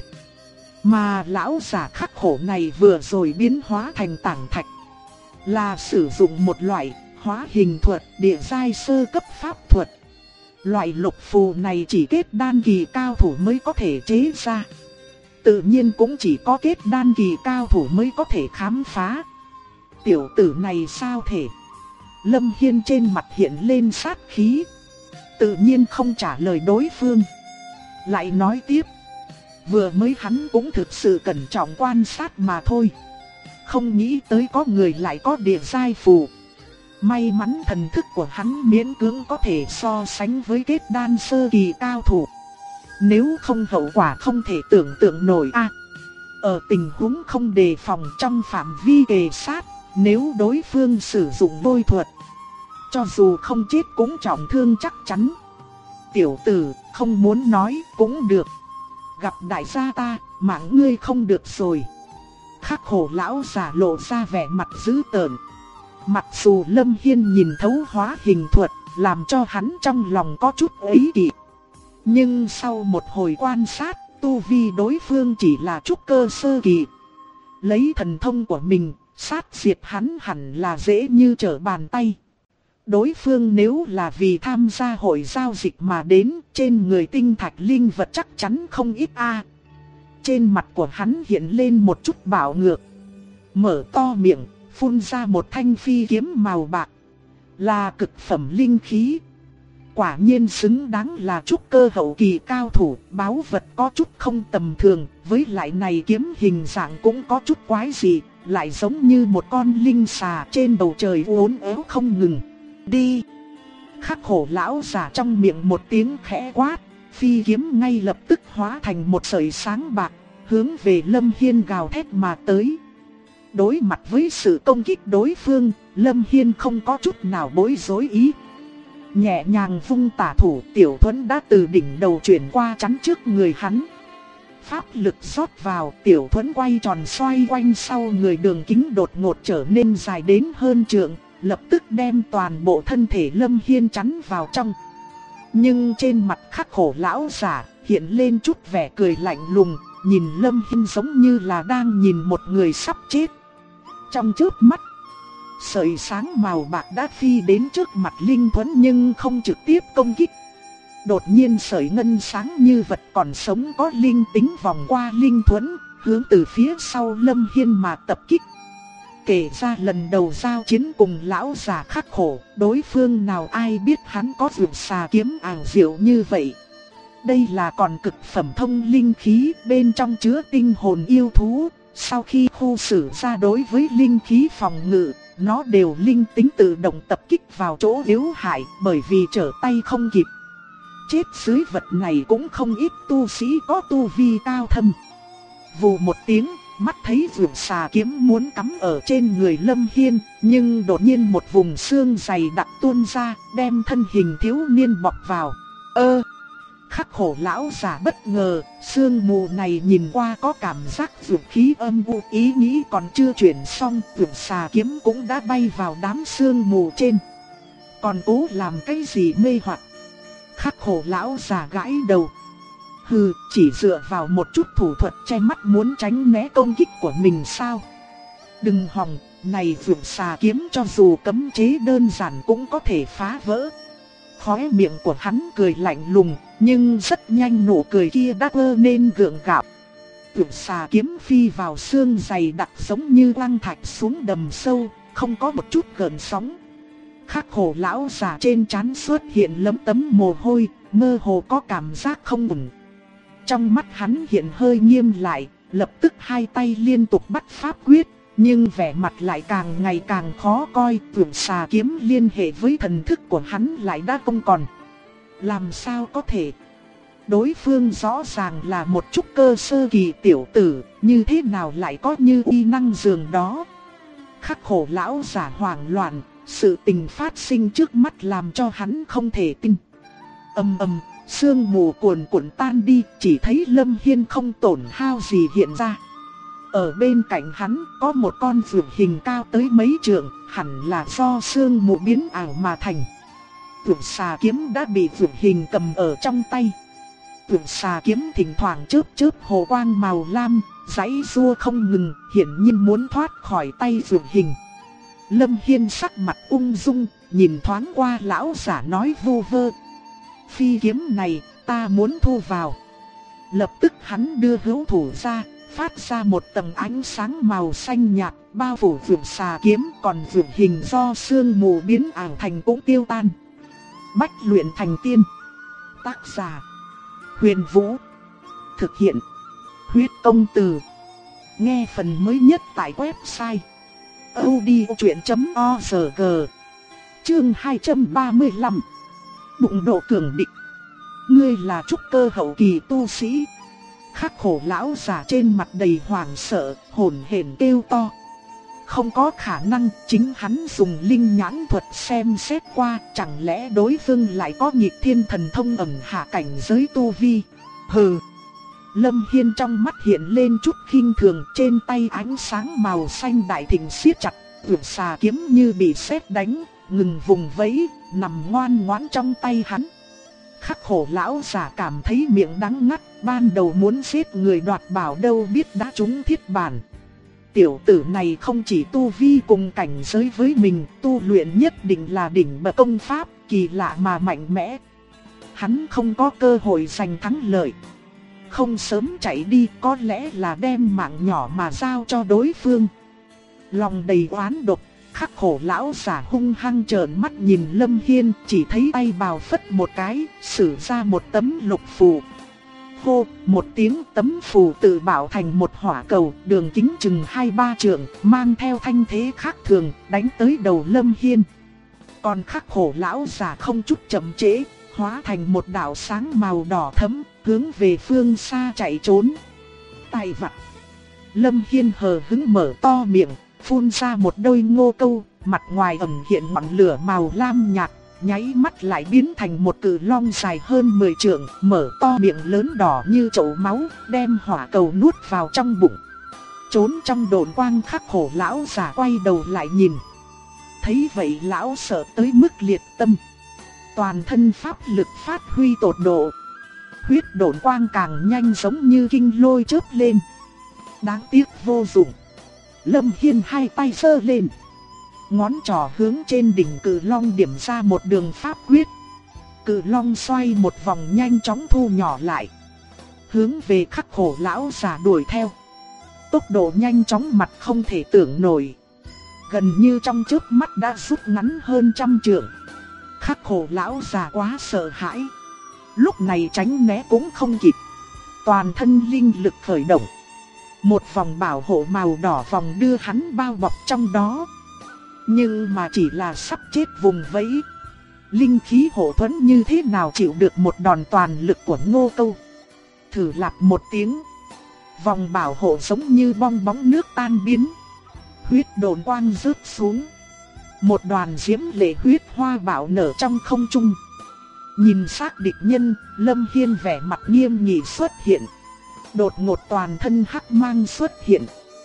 Mà lão giả khắc khổ này vừa rồi biến hóa thành tảng thạch, là sử dụng một loại hóa hình thuật địa giai sơ cấp pháp thuật. Loại lục phù này chỉ kết đan kỳ cao thủ mới có thể chế ra. Tự nhiên cũng chỉ có kết đan kỳ cao thủ mới có thể khám phá. Tiểu tử này sao thể? Lâm Hiên trên mặt hiện lên sát khí, tự nhiên không trả lời đối phương. Lại nói tiếp, vừa mới hắn cũng thực sự cẩn trọng quan sát mà thôi, không nghĩ tới có người lại có địa giai phù. May mắn thần thức của hắn miễn cưỡng có thể so sánh với kết đan sơ kỳ cao thủ. Nếu không hậu quả không thể tưởng tượng nổi a. Ở tình huống không đề phòng trong phạm vi kề sát, nếu đối phương sử dụng lôi thuật, cho dù không chết cũng trọng thương chắc chắn. Tiểu tử, không muốn nói cũng được. Gặp đại gia ta, mạng ngươi không được rồi. Khắc khổ lão giả lộ ra vẻ mặt dữ tợn. Mặc dù Lâm Hiên nhìn thấu hóa hình thuật, làm cho hắn trong lòng có chút ấy kỵ. Nhưng sau một hồi quan sát, tu vi đối phương chỉ là trúc cơ sơ kỳ. Lấy thần thông của mình, sát diệt hắn hẳn là dễ như trở bàn tay. Đối phương nếu là vì tham gia hội giao dịch mà đến, trên người tinh thạch linh vật chắc chắn không ít a. Trên mặt của hắn hiện lên một chút bạo ngược, mở to miệng, phun ra một thanh phi kiếm màu bạc, là cực phẩm linh khí. Quả nhiên xứng đáng là trúc cơ hậu kỳ cao thủ, báu vật có chút không tầm thường, với lại này kiếm hình dạng cũng có chút quái dị, lại giống như một con linh xà trên bầu trời uốn éo không ngừng. Đi! Khắc khổ lão giả trong miệng một tiếng khẽ quát, phi kiếm ngay lập tức hóa thành một sợi sáng bạc, hướng về Lâm Hiên gào thét mà tới. Đối mặt với sự công kích đối phương, Lâm Hiên không có chút nào bối rối ý. Nhẹ nhàng vung tả thủ, Tiểu Thuẫn đã từ đỉnh đầu chuyển qua chắn trước người hắn. Pháp lực rót vào, Tiểu Thuẫn quay tròn xoay quanh sau người, đường kính đột ngột trở nên dài đến hơn trượng, lập tức đem toàn bộ thân thể Lâm Hiên chắn vào trong. Nhưng trên mặt Khắc Khổ lão giả hiện lên chút vẻ cười lạnh lùng, nhìn Lâm Hiên giống như là đang nhìn một người sắp chết. Trong chớp mắt, sợi sáng màu bạc đã phi đến trước mặt Linh Thuẫn nhưng không trực tiếp công kích. Đột nhiên sợi ngân sáng như vật còn sống có linh tính vòng qua Linh Thuẫn, hướng từ phía sau Lâm Hiên mà tập kích. Kể ra lần đầu giao chiến cùng lão già Khắc Khổ, đối phương nào ai biết hắn có vượt xà kiếm ảo diệu như vậy. Đây là còn cực phẩm thông linh khí, bên trong chứa tinh hồn yêu thú. Sau khi khu xử ra đối với linh khí phòng ngự, nó đều linh tính tự động tập kích vào chỗ yếu hại, bởi vì trở tay không kịp. Chết dưới vật này cũng không ít tu sĩ có tu vi cao thâm. Vù một tiếng, mắt thấy vượt xà kiếm muốn cắm ở trên người Lâm Hiên, nhưng đột nhiên một vùng xương dày đặc tuôn ra, đem thân hình thiếu niên bọc vào. Khắc Khổ lão giả bất ngờ, sương mù này nhìn qua có cảm giác vượt khí âm u, ý nghĩ còn chưa chuyển xong, vượt xà kiếm cũng đã bay vào đám sương mù trên. Còn cố làm cái gì mê hoặc? Khắc Khổ lão giả gãi đầu. Hừ, chỉ dựa vào một chút thủ thuật che mắt muốn tránh né công kích của mình sao? Đừng hòng, này vượt xà kiếm cho dù cấm chế đơn giản cũng có thể phá vỡ. Khóe miệng của hắn cười lạnh lùng, nhưng rất nhanh nụ cười kia đã ơ nên gượng gạo. Vượt xà kiếm phi vào xương dày đặc giống như lăng thạch xuống đầm sâu, không có một chút gợn sóng. Khắc Khổ lão già trên trán xuất hiện lấm tấm mồ hôi, mơ hồ có cảm giác không ổn. Trong mắt hắn hiện hơi nghiêm lại, lập tức hai tay liên tục bắt pháp quyết, nhưng vẻ mặt lại càng ngày càng khó coi. Vượt xà kiếm liên hệ với thần thức của hắn lại đã không còn. Làm sao có thể? Đối phương rõ ràng là một trúc cơ sơ kỳ tiểu tử, như thế nào lại có như uy năng dường đó? Khắc Khổ lão giả hoảng loạn, sự tình phát sinh trước mắt làm cho hắn không thể tin. Ầm ầm, sương mù cuồn cuộn tan đi, chỉ thấy Lâm Hiên không tổn hao gì hiện ra. Ở bên cạnh hắn có một con vượn hình cao tới mấy trượng, hẳn là do sương mù biến ảo mà thành. Vượn xà kiếm đã bị vượn hình cầm ở trong tay. Vượn xà kiếm thỉnh thoảng chớp chớp hồ quang màu lam, giãy giụa không ngừng, hiển nhiên muốn thoát khỏi tay vượn hình. Lâm Hiên sắc mặt ung dung, nhìn thoáng qua lão giả nói vu vơ. Phi kiếm này, ta muốn thu vào. Lập tức hắn đưa hữu thủ ra, phát ra một tầng ánh sáng màu xanh nhạt, bao phủ vượn xà kiếm, còn vượn hình do sương mù biến ảo thành cũng tiêu tan. Bách luyện thành tiên. Tác giả: Huyền Vũ. Thực hiện: Huyết Công Từ. Nghe phần mới nhất tại website audiochuyện.org. Chương 235. Bụng độ cường địch. Ngươi là trúc cơ hậu kỳ tu sĩ. Khắc Khổ lão giả trên mặt đầy hoảng sợ, hổn hển kêu to. Không có khả năng, chính hắn dùng linh nhãn thuật xem xét qua, chẳng lẽ đối phương lại có nghịch thiên thần thông ẩn hạ cảnh giới tu vi? Hừ. Lâm Hiên trong mắt hiện lên chút khinh thường, trên tay ánh sáng màu xanh đại thịnh siết chặt, vượt xà kiếm như bị sét đánh, ngừng vùng vẫy, nằm ngoan ngoãn trong tay hắn. Khắc Khổ lão giả cảm thấy miệng đắng ngắt, ban đầu muốn giết người đoạt bảo đâu biết đã trúng thiết bản. Tiểu tử này không chỉ tu vi cùng cảnh giới với mình, tu luyện nhất định là đỉnh bậc công pháp, kỳ lạ mà mạnh mẽ. Hắn không có cơ hội giành thắng lợi. Không sớm chạy đi có lẽ là đem mạng nhỏ mà giao cho đối phương. Lòng đầy oán độc, Khắc Khổ lão giả hung hăng trợn mắt nhìn Lâm Hiên, chỉ thấy tay bào phất một cái, sử ra một tấm lục phù. Hô, một tiếng, tấm phù tự bảo thành một hỏa cầu, đường kính chừng 2-3 trượng, mang theo thanh thế khác thường, đánh tới đầu Lâm Hiên. Còn Khắc Khổ lão giả không chút chậm trễ, hóa thành một đạo sáng màu đỏ thẫm, hướng về phương xa chạy trốn. Tay vặt. Lâm Hiên hờ hững mở to miệng, phun ra một đôi ngô câu, mặt ngoài ẩn hiện ngọn lửa màu lam nhạt, nháy mắt lại biến thành một cự long dài hơn 10 trượng, mở to miệng lớn đỏ như chậu máu, đem hỏa cầu nuốt vào trong bụng. Trốn trong độn quang Khắc Khổ lão già quay đầu lại nhìn. Thấy vậy lão sợ tới mức liệt tâm. Toàn thân pháp lực phát huy tột độ. Huyết độn quang càng nhanh giống như kinh lôi chớp lên. Đáng tiếc vô dụng. Lâm Hiên hai tay giơ lên, ngón trỏ hướng trên đỉnh cự long điểm ra một đường pháp quyết. Cự long xoay một vòng nhanh chóng thu nhỏ lại, hướng về Khắc Khổ lão già đuổi theo. Tốc độ nhanh chóng mặt không thể tưởng nổi, gần như trong chớp mắt đã rút ngắn hơn 100 trượng. Khắc Khổ lão già quá sợ hãi, lúc này tránh né cũng không kịp. Toàn thân linh lực khởi động, một vòng bảo hộ màu đỏ vòng đưa hắn bao bọc trong đó. Nhưng mà chỉ là sắp chết vùng vẫy. Linh khí hộ thuẫn như thế nào chịu được một đòn toàn lực của ngô câu. Thử lạp một tiếng, vòng bảo hộ giống như bong bóng nước tan biến. Huyết độn quang rớt xuống, một đoàn diễm lệ huyết hoa bạo nở trong không trung. Nhìn xác địch nhân, Lâm Hiên vẻ mặt nghiêm nghị xuất hiện. Đột ngột toàn thân hắc mang xuất hiện,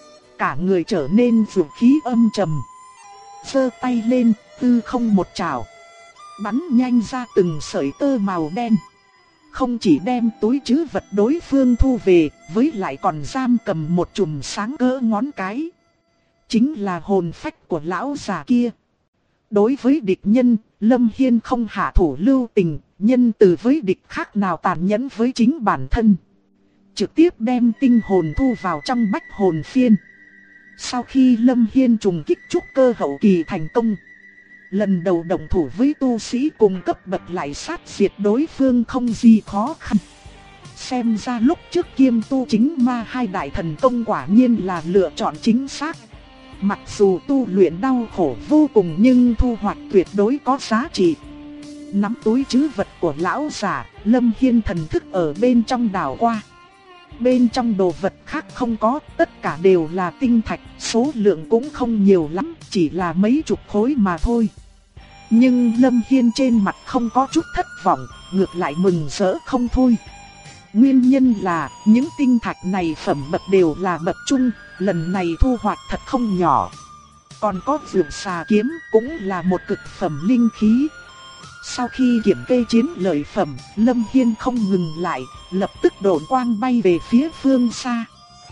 cả người trở nên vũ khí âm trầm. Giơ tay lên, tư không một chảo, bắn nhanh ra từng sợi tơ màu đen. Không chỉ đem túi trữ vật đối phương thu về, với lại còn giam cầm một chùm sáng cỡ ngón cái. Chính là hồn phách của lão già kia. Đối với địch nhân, Lâm Hiên không hạ thủ lưu tình, nhân từ với địch khác nào tàn nhẫn với chính bản thân. Trực tiếp đem tinh hồn thu vào trong bách hồn phiên. Sau khi Lâm Hiên trùng kích trúc cơ hậu kỳ thành công, lần đầu động thủ với tu sĩ cùng cấp bậc lại sát diệt đối phương không gì khó khăn. Xem ra lúc trước kiêm tu chính ma hai đại thần công quả nhiên là lựa chọn chính xác. Mặc dù tu luyện đau khổ vô cùng nhưng thu hoạch tuyệt đối có giá trị. Nắm túi trữ vật của lão già, Lâm Hiên thần thức ở bên trong đảo qua. Bên trong đồ vật khác không có, tất cả đều là tinh thạch, số lượng cũng không nhiều lắm, chỉ là mấy chục khối mà thôi. Nhưng Lâm Hiên trên mặt không có chút thất vọng, ngược lại mừng rỡ không thôi. Nguyên nhân là những tinh thạch này phẩm bậc đều là bậc trung, lần này thu hoạch thật không nhỏ. Còn có Vượt Xà Kiếm cũng là một cực phẩm linh khí. Sau khi kiểm kê chiến lợi phẩm, Lâm Hiên không ngừng lại, lập tức độn quang bay về phía phương xa.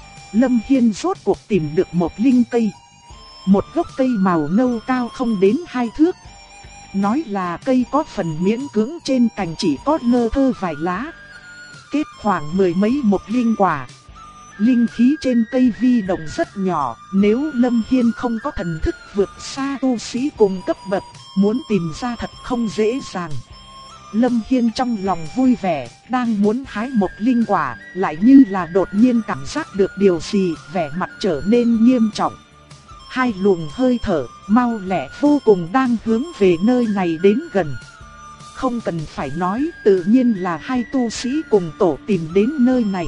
Lâm Hiên rốt cuộc tìm được một linh cây. Một gốc cây màu nâu cao không đến 2 thước. Nói là cây có phần miễn cưỡng, trên cành chỉ có lơ thơ vài lá. Kết khoảng 10 mấy một linh quả. Linh khí trên cây vi động rất nhỏ, nếu Lâm Hiên không có thần thức vượt xa tu sĩ cùng cấp bậc, muốn tìm ra thật không dễ dàng. Lâm Hiên trong lòng vui vẻ, đang muốn hái một linh quả, lại như là đột nhiên cảm giác được điều gì, vẻ mặt trở nên nghiêm trọng. Hai luồng hơi thở, mau lẹ vô cùng đang hướng về nơi này đến gần. Không cần phải nói, tự nhiên là hai tu sĩ cùng tổ tìm đến nơi này.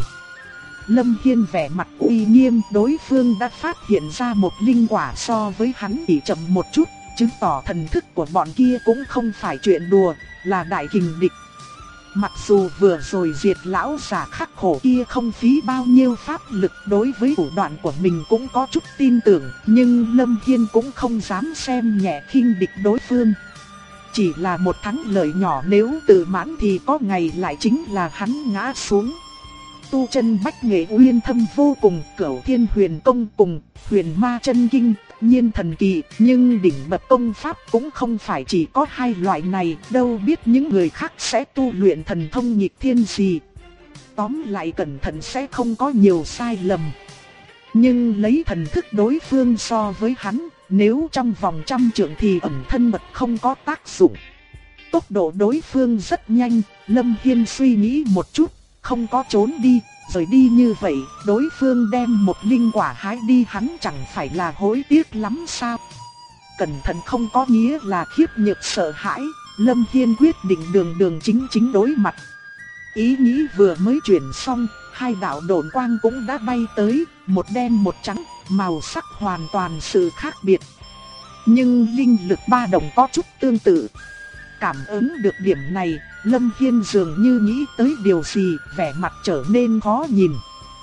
Lâm Hiên vẻ mặt uy nghiêm, đối phương đã phát hiện ra một linh quả so với hắn chỉ chậm một chút, chứng tỏ thần thức của bọn kia cũng không phải chuyện đùa, là đại kình địch. Mặc dù vừa rồi diệt lão già Khắc Khổ kia không phí bao nhiêu pháp lực, đối với thủ đoạn của mình cũng có chút tin tưởng, nhưng Lâm Hiên cũng không dám xem nhẹ khinh địch đối phương. Chỉ là một thắng lợi nhỏ, nếu tự mãn thì có ngày lại chính là hắn ngã xuống. Tu chân bách nghệ uyên thâm vô cùng, Cửu Thiên Huyền Công cùng Huyền Ma Chân Kinh nhiên thần kỳ, nhưng đỉnh bậc công pháp cũng không phải chỉ có hai loại này, đâu biết những người khác sẽ tu luyện thần thông nghịch thiên gì. Tóm lại cẩn thận sẽ không có nhiều sai lầm. Nhưng lấy thần thức đối phương so với hắn, nếu trong vòng 100 trượng thì ẩn thân mật không có tác dụng. Tốc độ đối phương rất nhanh, Lâm Hiên suy nghĩ một chút, không có trốn đi, rời đi như vậy, đối phương đem một linh quả hái đi, hắn chẳng phải là hối tiếc lắm sao? Cẩn thận không có nghĩa là khiếp nhược sợ hãi, Lâm Hiên quyết định đường đường chính chính đối mặt. Ý nghĩ vừa mới chuyển xong, hai đạo độn quang cũng đã bay tới, một đen một trắng, màu sắc hoàn toàn sự khác biệt. Nhưng linh lực ba đồng có chút tương tự. Cảm ứng được điểm này, Lâm Hiên dường như nghĩ tới điều gì, vẻ mặt trở nên khó nhìn.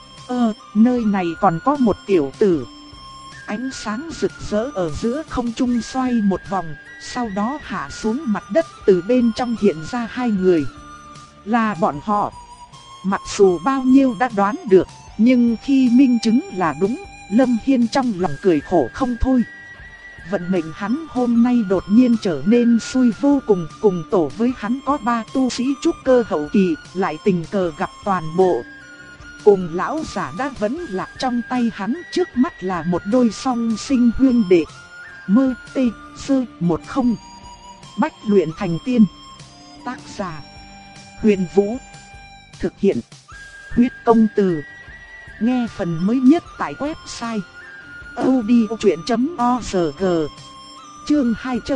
Nơi này còn có một tiểu tử. Ánh sáng rực rỡ ở giữa không trung xoay một vòng, sau đó hạ xuống mặt đất, từ bên trong hiện ra hai người. Là bọn họ. Mặc dù bao nhiêu đã đoán được, nhưng khi minh chứng là đúng, Lâm Hiên trong lòng cười khổ không thôi. Vận mệnh hắn hôm nay đột nhiên trở nên xui vô cùng, cùng tổ với hắn có 3 tu sĩ trúc cơ hậu kỳ, lại tình cờ gặp toàn bộ. Cùng lão giả đã vẫn lạc trong tay hắn, trước mắt là một đôi song sinh huyên đệ. Mơ tê sơ 10. Bách luyện thành tiên. Tác giả Huyền Vũ. Thực hiện Huyết Công Từ. Nghe phần mới nhất tại website audiochuyện.org. Chương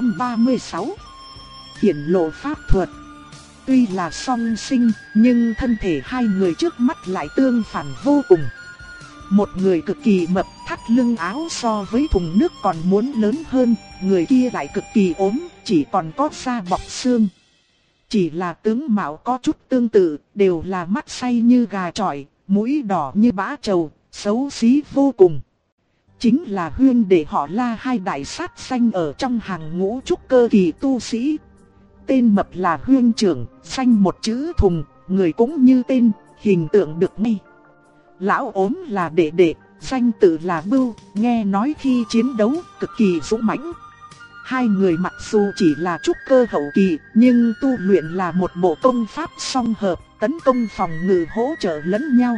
236. Hiển lộ pháp thuật. Tuy là song sinh, nhưng thân thể hai người trước mắt lại tương phản vô cùng. Một người cực kỳ mập, thắt lưng áo so với thùng nước còn muốn lớn hơn, người kia lại cực kỳ ốm, chỉ còn có da bọc xương. Chỉ là tướng mạo có chút tương tự, đều là mắt xay như gà chọi, mũi đỏ như bã trầu, xấu xí vô cùng. Chính là huyên đệ họ La, hai đại sát sanh ở trong hàng ngũ trúc cơ kỳ tu sĩ. Tên mập là huyên trưởng, xanh một chữ thùng, người cũng như tên, hình tượng được ngay. Lão ốm là đệ đệ, danh tự là Bưu, nghe nói khi chiến đấu cực kỳ dũng mãnh. Hai người mặc dù chỉ là trúc cơ hậu kỳ, nhưng tu luyện là một bộ công pháp song hợp, tấn công phòng ngự hỗ trợ lẫn nhau.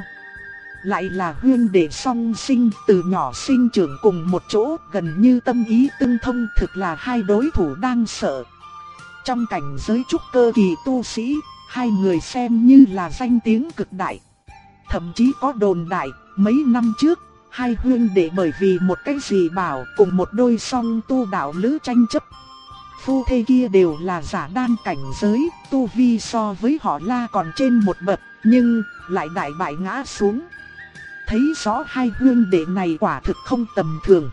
Lại là huyên đệ song sinh, từ nhỏ sinh trưởng cùng một chỗ, gần như tâm ý tương thông, thực là hai đối thủ đáng sợ. Trong cảnh giới trúc cơ kỳ tu sĩ, hai người xem như là danh tiếng cực đại. Thậm chí có đồn đại, mấy năm trước, hai huyên đệ bởi vì một cái gì bảo cùng một đôi song tu đạo lữ tranh chấp. Phu thê kia đều là giả đan cảnh giới, tu vi so với họ La còn trên một bậc, nhưng lại đại bại ngã xuống. Thấy rõ hai huyên đệ này quả thực không tầm thường.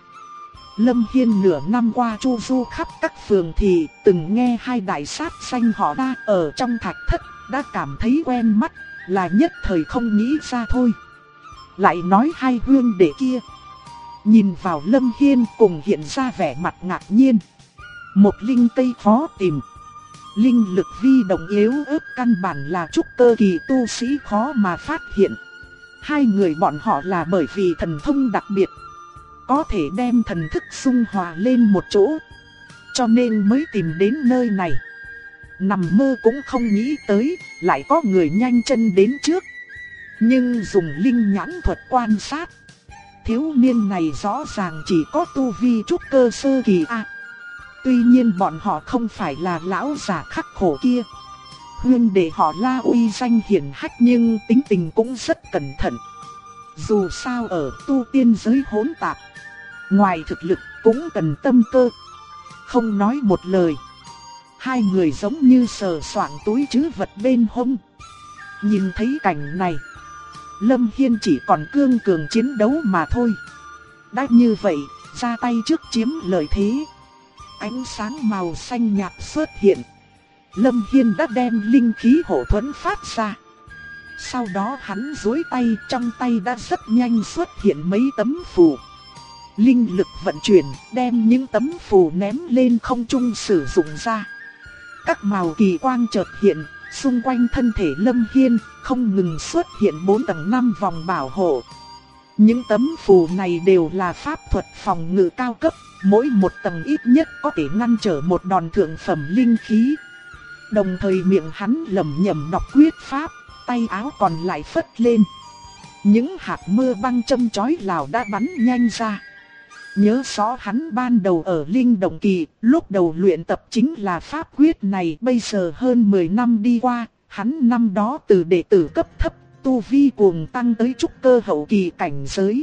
Lâm Hiên nửa năm qua chu du khắp các phường thì từng nghe hai đại sát sanh họ La ở trong thạch thất, đã cảm thấy quen mắt, là nhất thời không nghĩ ra thôi. Lại nói hai huyên đệ kia, nhìn vào Lâm Hiên cùng hiện ra vẻ mặt ngạc nhiên. Một linh cây khó tìm, linh lực vi động yếu ớt, căn bản là trúc cơ kỳ tu sĩ khó mà phát hiện. Hai người bọn họ là bởi vì thần thông đặc biệt, có thể đem thần thức xung hòa lên một chỗ, cho nên mới tìm đến nơi này. Nằm mơ cũng không nghĩ tới, lại có người nhanh chân đến trước. Nhưng dùng linh nhãn thuật quan sát, thiếu niên này rõ ràng chỉ có tu vi trúc cơ sơ kỳ a. Tuy nhiên bọn họ không phải là lão già khắc khổ kia. Huyên đệ họ La uy danh hiển hách nhưng tính tình cũng rất cẩn thận. Dù sao ở tu tiên giới hỗn tạp, ngoài thực lực cũng cần tâm cơ. Không nói một lời, hai người giống như sờ soạng túi trữ vật bên hông. Nhìn thấy cảnh này, Lâm Hiên chỉ còn cương cường chiến đấu mà thôi. Đã như vậy, ra tay trước chiếm lợi thế. Ánh sáng màu xanh nhạt xuất hiện. Lâm Hiên đã đem linh khí hộ thuẫn phát ra. Sau đó hắn duỗi tay, trong tay đã rất nhanh xuất hiện mấy tấm phù. Linh lực vận chuyển, đem những tấm phù ném lên không trung sử dụng ra. Các màu kỳ quang chợt hiện, xung quanh thân thể Lâm Hiên không ngừng xuất hiện 4 tầng 5 vòng bảo hộ. Những tấm phù này đều là pháp thuật phòng ngự cao cấp, mỗi một tầng ít nhất có thể ngăn trở một đòn thượng phẩm linh khí. Đồng thời miệng hắn lẩm nhẩm đọc quyết pháp, tay áo còn lại phất lên. Những hạt mưa băng châm chói lào đã bắn nhanh ra. Nhớ rõ hắn ban đầu ở Linh Động Kỳ, lúc đầu luyện tập chính là pháp quyết này. Bây giờ hơn 10 năm đi qua, hắn năm đó từ đệ tử cấp thấp, tu vi cuồng tăng tới trúc cơ hậu kỳ cảnh giới.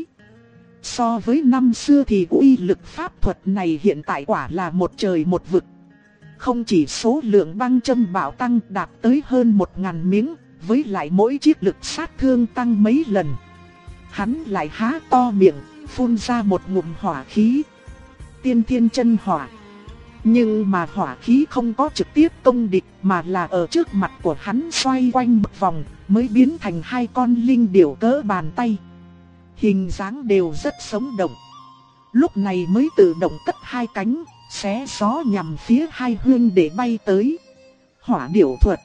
So với năm xưa thì uy lực pháp thuật này hiện tại quả là một trời một vực. Không chỉ số lượng băng châm bạo tăng đạt tới hơn 1000 miếng, với lại mỗi chiếc lực sát thương tăng mấy lần. Hắn lại há to miệng, phun ra một ngụm hỏa khí. Tiên thiên chân hỏa. Nhưng mà hỏa khí không có trực tiếp công địch mà là ở trước mặt của hắn xoay quanh một vòng, mới biến thành hai con linh điểu cỡ bàn tay. Hình dáng đều rất sống động. Lúc này mới tự động cất hai cánh, xé gió nhằm phía hai huynh để bay tới. Hỏa điểu thuật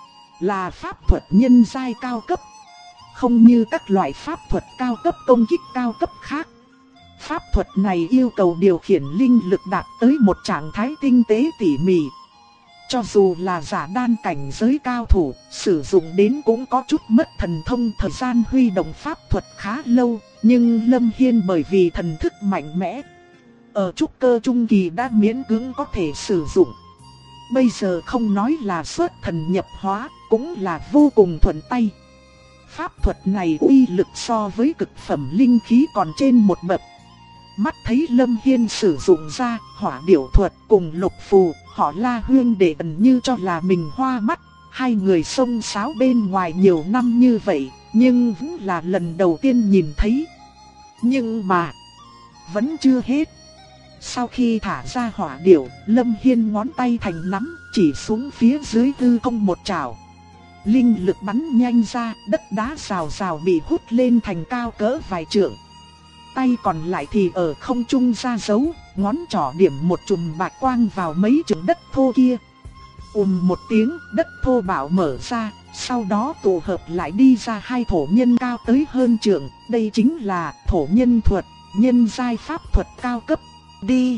là pháp thuật nhân giai cao cấp, không như các loại pháp thuật cao cấp công kích cao cấp khác. Pháp thuật này yêu cầu điều khiển linh lực đạt tới một trạng thái tinh tế tỉ mỉ. Cho dù là giả đan cảnh giới cao thủ, sử dụng đến cũng có chút mất thần thông, thời gian huy động pháp thuật khá lâu. Nhưng Lâm Hiên bởi vì thần thức mạnh mẽ, ở trúc cơ trung kỳ đã miễn cưỡng có thể sử dụng. Bây giờ không nói là xuất thần nhập hóa, cũng là vô cùng thuận tay. Pháp thuật này uy lực so với cực phẩm linh khí còn trên một bậc. Mắt thấy Lâm Hiên sử dụng ra hỏa điểu thuật cùng lục phù, họ La huyên để gần như cho là mình hoa mắt. Hai người xông xáo bên ngoài nhiều năm như vậy, nhưng vẫn là lần đầu tiên nhìn thấy. Nhưng mà, vẫn chưa hết. Sau khi thả ra hỏa điểu, Lâm Hiên ngón tay thành nắm, chỉ xuống phía dưới hư không một trảo. Linh lực bắn nhanh ra, đất đá rào rào bị hút lên thành cao cỡ vài trượng. Tay còn lại thì ở không trung ra dấu, ngón trỏ điểm một chùm bạch quang vào mấy trượng đất thô kia. Một tiếng, đất thô bạo mở ra, sau đó tụ hợp lại đi ra hai thổ nhân cao tới hơn trượng. Đây chính là thổ nhân thuật, nhân giai pháp thuật cao cấp. Đi!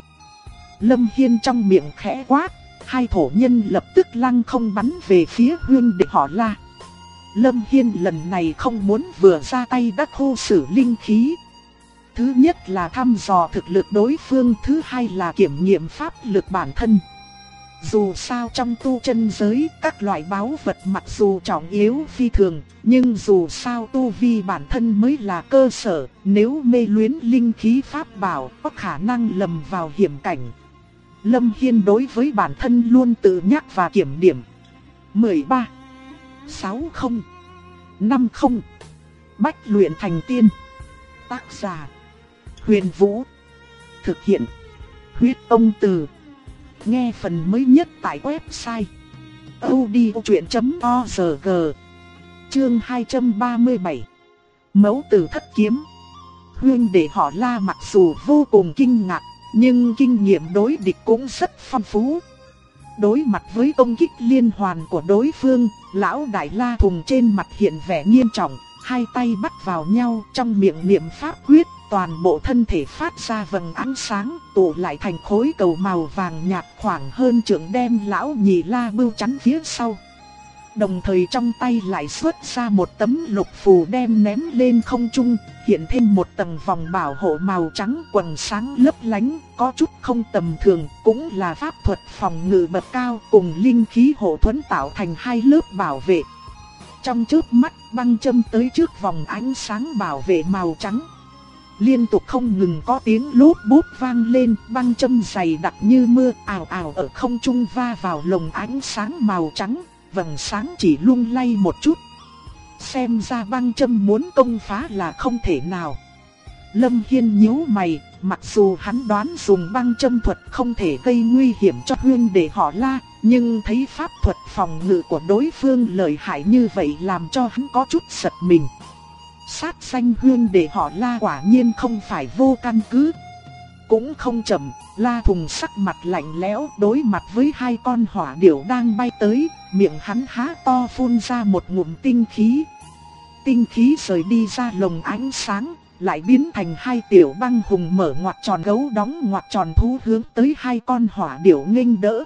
Lâm Hiên trong miệng khẽ quát, hai thổ nhân lập tức lăng không bắn về phía huynh đệ họ La. Lâm Hiên lần này không muốn vừa ra tay đã khô sử linh khí. Thứ nhất là thăm dò thực lực đối phương, thứ hai là kiểm nghiệm pháp lực bản thân. Dù sao trong tu chân giới, các loại báu vật mặc dù trọng yếu phi thường, nhưng dù sao tu vi bản thân mới là cơ sở, nếu mê luyến linh khí pháp bảo có khả năng lầm vào hiểm cảnh. Lâm Hiên đối với bản thân luôn tự nhắc và kiểm điểm. 13, 60, 50. Bách luyện thành tiên. Tác giả: Huyền Vũ. Thực hiện: Huyết Ông Từ. Nghe phần mới nhất tại website audiochuyện.org. Chương 237. Mẫu Tử Thất Kiếm. Huynh đệ họ La mặc dù vô cùng kinh ngạc, nhưng kinh nghiệm đối địch cũng rất phong phú. Đối mặt với công kích liên hoàn của đối phương, lão đại La Thùng trên mặt hiện vẻ nghiêm trọng, hai tay bắt vào nhau, trong miệng niệm pháp quyết, toàn bộ thân thể phát ra vầng ánh sáng, tụ lại thành khối cầu màu vàng nhạt khoảng hơn trượng, đem lão nhị La Bưu chắn phía sau. Đồng thời trong tay lại xuất ra một tấm lục phù đem ném lên không trung, hiện thêm một tầng vòng bảo hộ màu trắng quầng sáng lấp lánh, có chút không tầm thường, cũng là pháp thuật phòng ngự bậc cao cùng linh khí hộ thuẫn tạo thành hai lớp bảo vệ. Trong chớp mắt, băng châm tới trước vòng ánh sáng bảo vệ màu trắng. Liên tục không ngừng có tiếng lốp bốp vang lên, băng châm dày đặc như mưa ào ào ở không trung va vào lồng ánh sáng màu trắng, vầng sáng chỉ lung lay một chút. Xem ra băng châm muốn công phá là không thể nào. Lâm Hiên nhíu mày, mặc dù hắn đoán dùng băng châm thuật không thể gây nguy hiểm cho huynh đệ họ La, nhưng thấy pháp thuật phòng ngự của đối phương lợi hại như vậy làm cho hắn có chút giật mình. Sát sanh huynh đệ họ La quả nhiên không phải vô căn cứ. Cũng không chậm, La Thùng sắc mặt lạnh lẽo đối mặt với hai con hỏa điểu đang bay tới, miệng hắn há to phun ra một ngụm tinh khí. Tinh khí rời đi ra lồng ánh sáng, lại biến thành hai tiểu băng hùng mở ngoặc tròn gấu đóng ngoặc tròn thú hướng tới hai con hỏa điểu nghênh đỡ.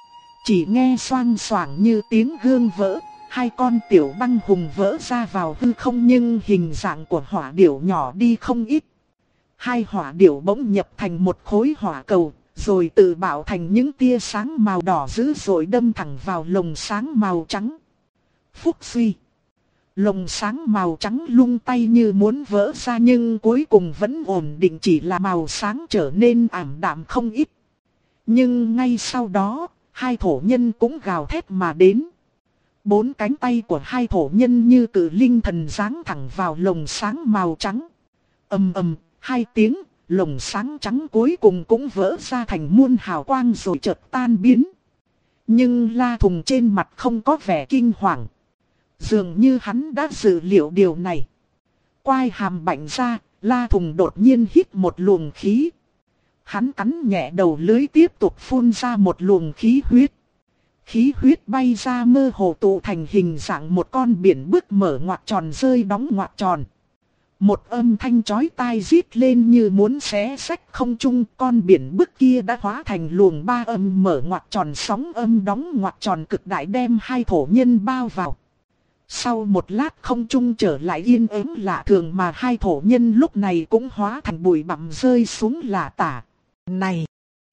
Chỉ nghe xoang xoảng như tiếng gương vỡ, hai con tiểu băng hùng vỡ ra vào hư không, nhưng hình dạng của hỏa điểu nhỏ đi không ít. Hai hỏa điểu bỗng nhập thành một khối hỏa cầu, rồi tự bạo thành những tia sáng màu đỏ dữ dội đâm thẳng vào lồng sáng màu trắng. Phúc suy. Lồng sáng màu trắng lung tay như muốn vỡ ra, nhưng cuối cùng vẫn ổn định, chỉ là màu sáng trở nên ảm đạm không ít. Nhưng ngay sau đó, hai thổ nhân cũng gào thét mà đến. Bốn cánh tay của hai thổ nhân như cự linh thần giáng thẳng vào lồng sáng màu trắng. Ầm ầm, hai tiếng, lồng sáng trắng cuối cùng cũng vỡ ra thành muôn hào quang rồi chợt tan biến. Nhưng La Thùng trên mặt không có vẻ kinh hoàng. Dường như hắn đã dự liệu điều này. Quai hàm bạnh ra, La Thùng đột nhiên hít một luồng khí. Hắn cắn nhẹ đầu lưới tiếp tục phun ra một luồng khí huyết. Khí huyết bay ra mơ hồ tụ thành hình dạng một con biển bước mở ngoặc tròn rơi đóng ngoặc tròn. Một âm thanh chói tai rít lên như muốn xé rách không trung, con biển bước kia đã hóa thành luồng ba âm mở ngoặc tròn sóng âm đóng ngoặc tròn cực đại đem hai thổ nhân bao vào. Sau một lát không trung trở lại yên ắng lạ thường mà hai thổ nhân lúc này cũng hóa thành bụi bặm rơi xuống lả tả. Này!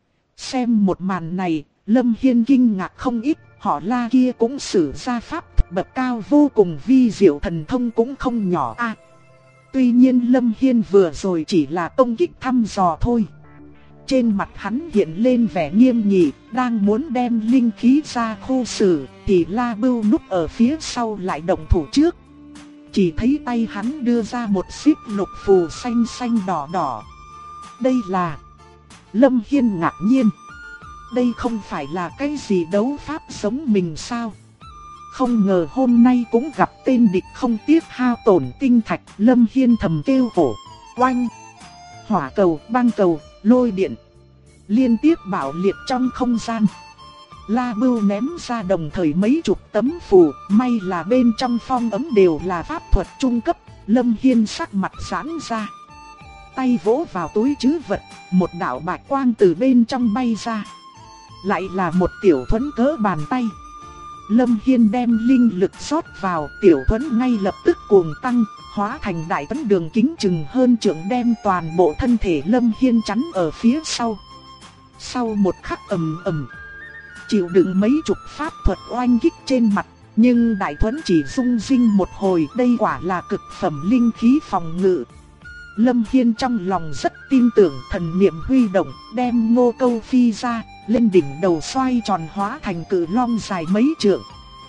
Xem một màn này, Lâm Hiên kinh ngạc không ít, họ La kia cũng sử ra pháp thuật bậc cao vô cùng vi diệu thần thông cũng không nhỏ a. Tuy nhiên Lâm Hiên vừa rồi chỉ là công kích thăm dò thôi. Trên mặt hắn hiện lên vẻ nghiêm nghị, đang muốn đem linh khí ra khu xử, thì La Bưu núp ở phía sau lại động thủ trước. Chỉ thấy tay hắn đưa ra một xíp lục phù xanh xanh đỏ đỏ. Đây là... Lâm Hiên ngạc nhiên. Đây không phải là cái gì đấu pháp giống mình sao? Không ngờ hôm nay cũng gặp tên địch không tiếc hao tổn tinh thạch. Lâm Hiên thầm kêu khổ. Oanh! Hỏa cầu, băng cầu, lôi điện liên tiếp bạo liệt trong không gian. La Bưu ném ra đồng thời mấy chục tấm phù, may là bên trong phong ấm đều là pháp thuật trung cấp. Lâm Hiên sắc mặt giãn ra, tay vỗ vào túi trữ vật, một đạo bạch quang từ bên trong bay ra. Lại là một tiểu thuẫn cỡ bàn tay. Lâm Hiên đem linh lực rót vào, tiểu thuẫn ngay lập tức cuồng tăng, hóa thành đại thuẫn đường kính chừng hơn trượng đem toàn bộ thân thể Lâm Hiên chắn ở phía sau. Sau một khắc ầm ầm, chịu đựng mấy chục pháp thuật oanh kích trên mặt, nhưng đại thuẫn chỉ rung rinh một hồi. Đây quả là cực phẩm linh khí phòng ngự. Lâm Hiên trong lòng rất tin tưởng, thần niệm huy động, đem Ngô Câu phi ra, lên đỉnh đầu xoay tròn hóa thành cự long dài mấy trượng.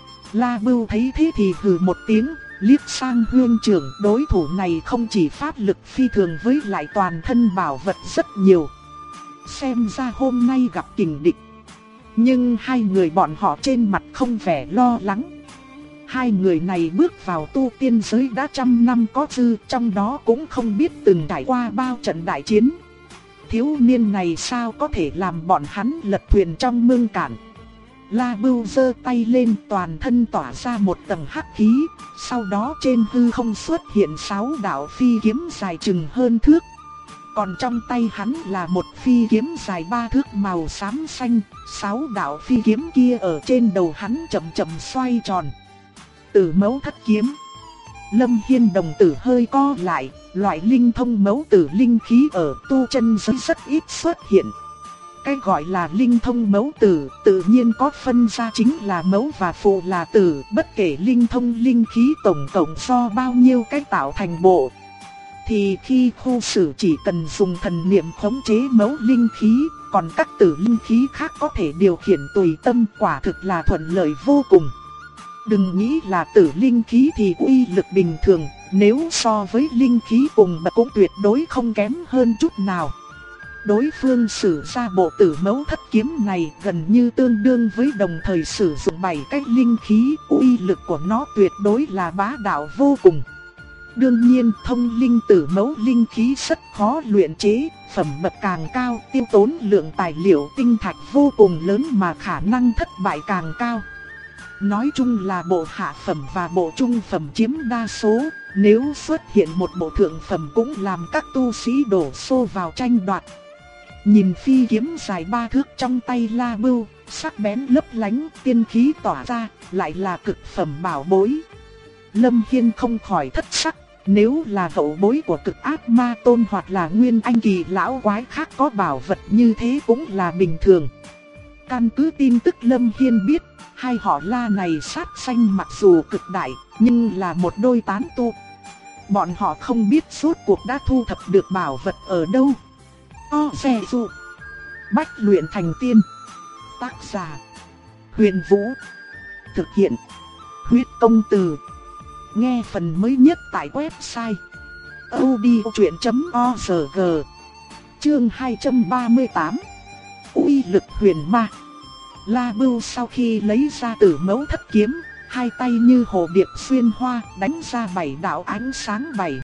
La Bưu thấy thế thì hừ một tiếng, liếc sang huynh trưởng, đối thủ này không chỉ pháp lực phi thường với lại toàn thân bảo vật rất nhiều. Xem ra hôm nay gặp kình địch. Nhưng hai người bọn họ trên mặt không vẻ lo lắng. Hai người này bước vào tu tiên giới đã 100 năm có dư, trong đó cũng không biết từng trải qua bao trận đại chiến. Thiếu niên này sao có thể làm bọn hắn lật thuyền trong mương cạn. La Bưu giơ tay lên, toàn thân tỏa ra một tầng hắc khí, sau đó trên hư không xuất hiện 6 đạo phi kiếm dài chừng hơn thước. Còn trong tay hắn là một phi kiếm dài 3 thước màu xám xanh, 6 đạo phi kiếm kia ở trên đầu hắn chậm chậm xoay tròn. Tử mẫu thất kiếm. Lâm Hiên đồng tử hơi co lại, loại linh thông mẫu tử linh khí ở tu chân giới rất ít xuất hiện. Cái gọi là linh thông mẫu tử tự nhiên có phân ra chính là mẫu và phụ là tử, bất kể linh thông linh khí tổng cộng do bao nhiêu cách tạo thành bộ. Thì khi khu xử chỉ cần dùng thần niệm khống chế mẫu linh khí, còn các tử linh khí khác có thể điều khiển tùy tâm, quả thực là thuận lợi vô cùng. Đừng nghĩ là tử linh khí thì uy lực bình thường, nếu so với linh khí cùng bậc cũng tuyệt đối không kém hơn chút nào. Đối phương sử ra bộ tử mẫu thất kiếm này gần như tương đương với đồng thời sử dụng 7 cách linh khí, uy lực của nó tuyệt đối là bá đạo vô cùng. Đương nhiên thông linh tử mẫu linh khí rất khó luyện chế, phẩm bậc càng cao tiêu tốn lượng tài liệu tinh thạch vô cùng lớn mà khả năng thất bại càng cao. Nói chung là bộ hạ phẩm và bộ trung phẩm chiếm đa số, nếu xuất hiện một bộ thượng phẩm cũng làm các tu sĩ đổ xô vào tranh đoạt. Nhìn phi kiếm dài 3 thước trong tay La Bưu, sắc bén lấp lánh, tiên khí tỏa ra, lại là cực phẩm bảo bối. Lâm Hiên không khỏi thất sắc, nếu là hậu bối của cực ác ma tôn hoặc là nguyên anh kỳ lão quái khác có bảo vật như thế cũng là bình thường. Căn cứ tin tức Lâm Hiên biết, hai họ La này sát sanh mặc dù cực đại, nhưng là một đôi tán tu. Bọn họ không biết suốt cuộc đã thu thập được bảo vật ở đâu. Xe dụ Bách luyện thành tiên. Tác giả Huyền Vũ. Thực hiện. Huyết Công Từ. Nghe phần mới nhất tại website audiochuyện.org. Chương 238. Uy lực huyền ma. La Bưu sau khi lấy ra Tử Mẫu Thất Kiếm, hai tay như hồ điệp xuyên hoa, đánh ra 7 đạo ánh sáng bảy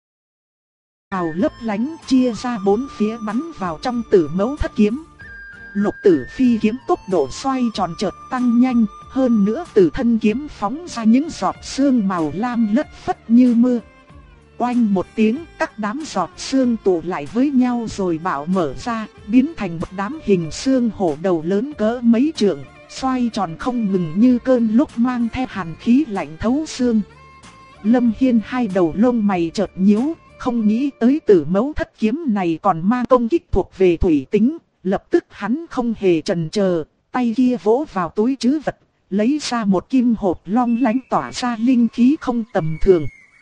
màu lấp lánh, chia ra 4 phía bắn vào trong Tử Mẫu Thất Kiếm. Lục Tử phi kiếm tốc độ xoay tròn chợt tăng nhanh, hơn nữa từ thân kiếm phóng ra những giọt sương màu lam lất phất như mưa. Oanh một tiếng, các đám giọt sương tụ lại với nhau rồi bạo mở ra, biến thành một đám hình xương hổ đầu lớn cỡ mấy trượng, xoay tròn không ngừng như cơn lốc mang theo hàn khí lạnh thấu xương. Lâm Hiên hai đầu lông mày chợt nhíu, không nghĩ tới Tử Mẫu Thất Kiếm này còn mang công kích thuộc về thủy tính. Lập tức hắn không hề chần chờ, tay kia vỗ vào túi trữ vật, lấy ra một kim hộp long lánh tỏa ra linh khí không tầm thường.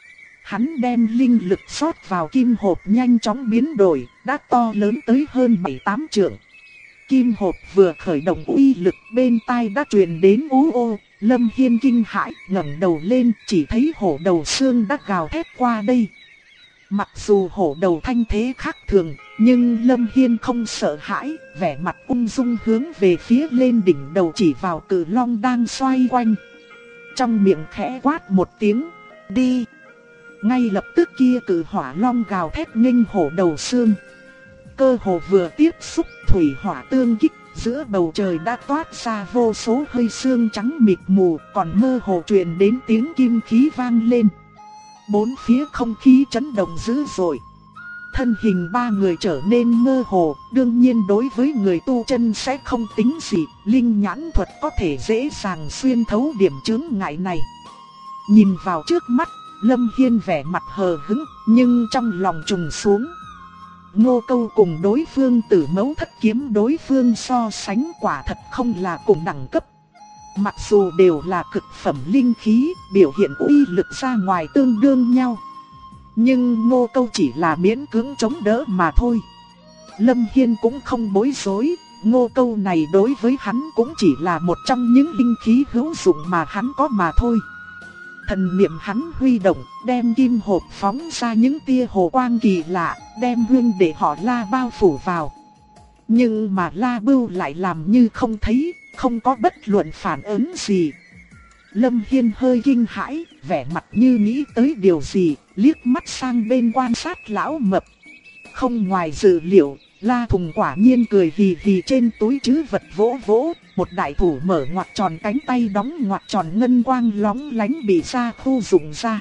Hắn đem linh lực rót vào kim hộp nhanh chóng biến đổi, đã to lớn tới hơn 7-8 trượng. Kim hộp vừa khởi động uy lực, bên tai đã truyền đến ú ô. Lâm Hiên kinh hãi, ngẩng đầu lên, chỉ thấy hổ đầu xương đã gào thét qua đây. Mặc dù hổ đầu thanh thế khác thường, nhưng Lâm Hiên không sợ hãi, vẻ mặt ung dung hướng về phía lên đỉnh đầu chỉ vào cự long đang xoay quanh. Trong miệng khẽ quát một tiếng, đi. Ngay lập tức kia cự hỏa long gào thét nghênh hổ đầu xương. Cơ hồ vừa tiếp xúc thủy hỏa tương kích, giữa bầu trời đã toát ra vô số hơi sương trắng mịt mù, còn mơ hồ truyền đến tiếng kim khí vang lên. Bốn phía không khí chấn động dữ dội. Thân hình ba người trở nên mơ hồ, đương nhiên đối với người tu chân sẽ không tính gì, linh nhãn thuật có thể dễ dàng xuyên thấu điểm chướng ngại này. Nhìn vào trước mắt, Lâm Hiên vẻ mặt hờ hững, nhưng trong lòng trùng xuống. Ngô Câu cùng đối phương Tử Mẫu Thất Kiếm đối phương so sánh quả thật không là cùng đẳng cấp. Mặc dù đều là cực phẩm linh khí, biểu hiện uy lực ra ngoài tương đương nhau, nhưng Ngô Câu chỉ là miễn cưỡng chống đỡ mà thôi. Lâm Hiên cũng không bối rối, Ngô Câu này đối với hắn cũng chỉ là một trong những linh khí hữu dụng mà hắn có mà thôi. Thần niệm hắn huy động, đem kim hộp phóng ra những tia hồ quang kỳ lạ, đem huynh để họ La bao phủ vào. Nhưng mà La Bưu lại làm như không thấy, không có bất luận phản ứng gì. Lâm Hiên hơi kinh hãi, vẻ mặt như nghĩ tới điều gì, liếc mắt sang bên quan sát lão mập. Không ngoài dự liệu, La Thùng quả nhiên cười hì hì trên túi trữ vật vỗ vỗ, một đại thủ mở ngoặt tròn cánh tay đóng ngoặt tròn ngân quang lóng lánh bị ra khu dụng ra.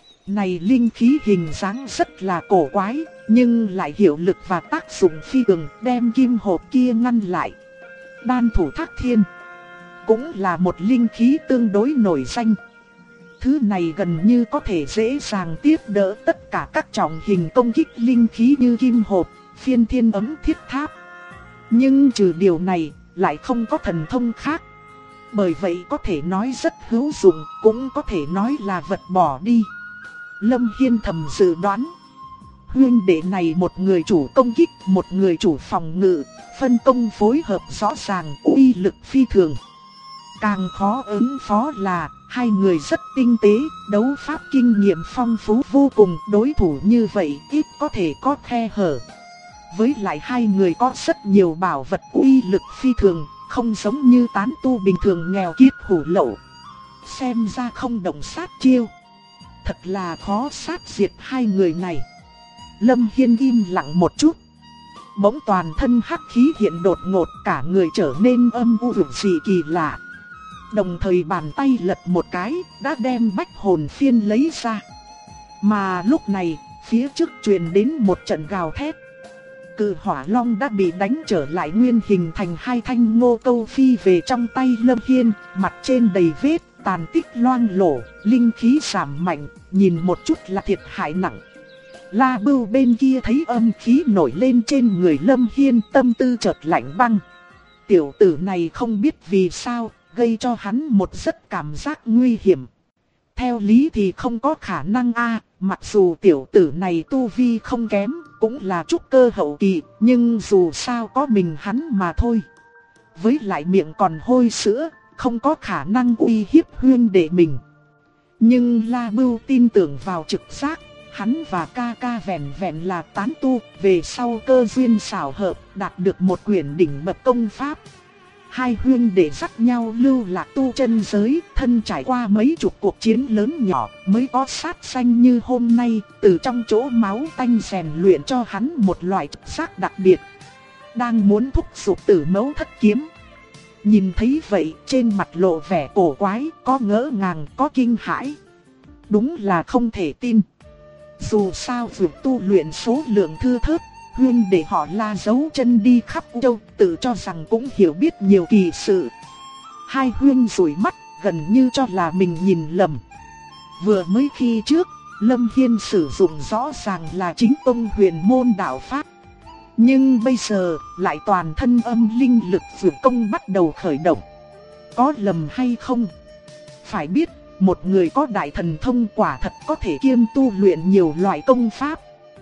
Này linh khí hình dáng rất là cổ quái, nhưng lại hiệu lực và tác dụng phi thường, đem kim hộp kia ngăn lại. Đan thủ Thác Thiên cũng là một linh khí tương đối nổi danh. Thứ này gần như có thể dễ dàng tiếp đỡ tất cả các trọng hình công kích linh khí như kim hộp, phiên thiên ấm thiết tháp. Nhưng trừ điều này, lại không có thần thông khác. Bởi vậy có thể nói rất hữu dụng, cũng có thể nói là vật bỏ đi. Lâm Hiên thầm dự đoán, huynh đệ này một người chủ công kích, một người chủ phòng ngự, phân công phối hợp rõ ràng, uy lực phi thường. Càng khó ứng phó là hai người rất tinh tế, đấu pháp kinh nghiệm phong phú vô cùng, đối thủ như vậy ít có thể có khe hở. Với lại hai người có rất nhiều bảo vật uy lực phi thường, không giống như tán tu bình thường nghèo kiết hủ lậu. Xem ra không động sát chiêu, thật là khó sát diệt hai người này. Lâm Hiên im lặng một chút. Bỗng toàn thân hắc khí hiện đột ngột, cả người trở nên âm u dị kỳ lạ. Đồng thời bàn tay lật một cái, đã đem bách hồn phiên lấy ra. Mà lúc này, phía trước truyền đến một trận gào thét. Cự hỏa long đã bị đánh trở lại nguyên hình thành hai thanh Ngô Câu phi về trong tay Lâm Hiên, mặt trên đầy vết, tàn tích loang lổ, linh khí giảm mạnh, nhìn một chút là thiệt hại nặng. La Bưu bên kia thấy âm khí nổi lên trên người Lâm Hiên, tâm tư chợt lạnh băng. Tiểu tử này không biết vì sao, gây cho hắn một rất cảm giác nguy hiểm. Theo lý thì không có khả năng mặc dù tiểu tử này tu vi không kém, cũng là trúc cơ hậu kỳ, nhưng dù sao có mình hắn mà thôi. Với lại miệng còn hôi sữa, không có khả năng uy hiếp huynh đệ mình. Nhưng La Bưu tin tưởng vào trực giác, hắn và ca ca vẹn vẹn là tán tu, về sau cơ duyên xảo hợp đạt được một quyển đỉnh bậc công pháp. Hai huynh đệ dắt nhau lưu lạc tu chân giới, thân trải qua mấy chục cuộc chiến lớn nhỏ mới có sát sanh như hôm nay, từ trong chỗ máu tanh rèn luyện cho hắn một loại trực giác đặc biệt. Đang muốn thúc giục Tử Mẫu Thất Kiếm. Nhìn thấy vậy, trên mặt lộ vẻ cổ quái, có ngỡ ngàng, có kinh hãi. Đúng là không thể tin. Dù sao việc tu luyện số lượng thưa thớt, huynh để họ La giấu chân đi khắp châu, tự cho rằng cũng hiểu biết nhiều kỳ sự. Hai huynh dụi mắt, gần như cho là mình nhìn lầm. Vừa mới khi trước, Lâm Hiên sử dụng rõ ràng là chính tông huyền môn đạo pháp. Nhưng bây giờ, lại toàn thân âm linh lực vượt công bắt đầu khởi động. Có lầm hay không? Phải biết, một người có đại thần thông quả thật có thể kiêm tu luyện nhiều loại công pháp.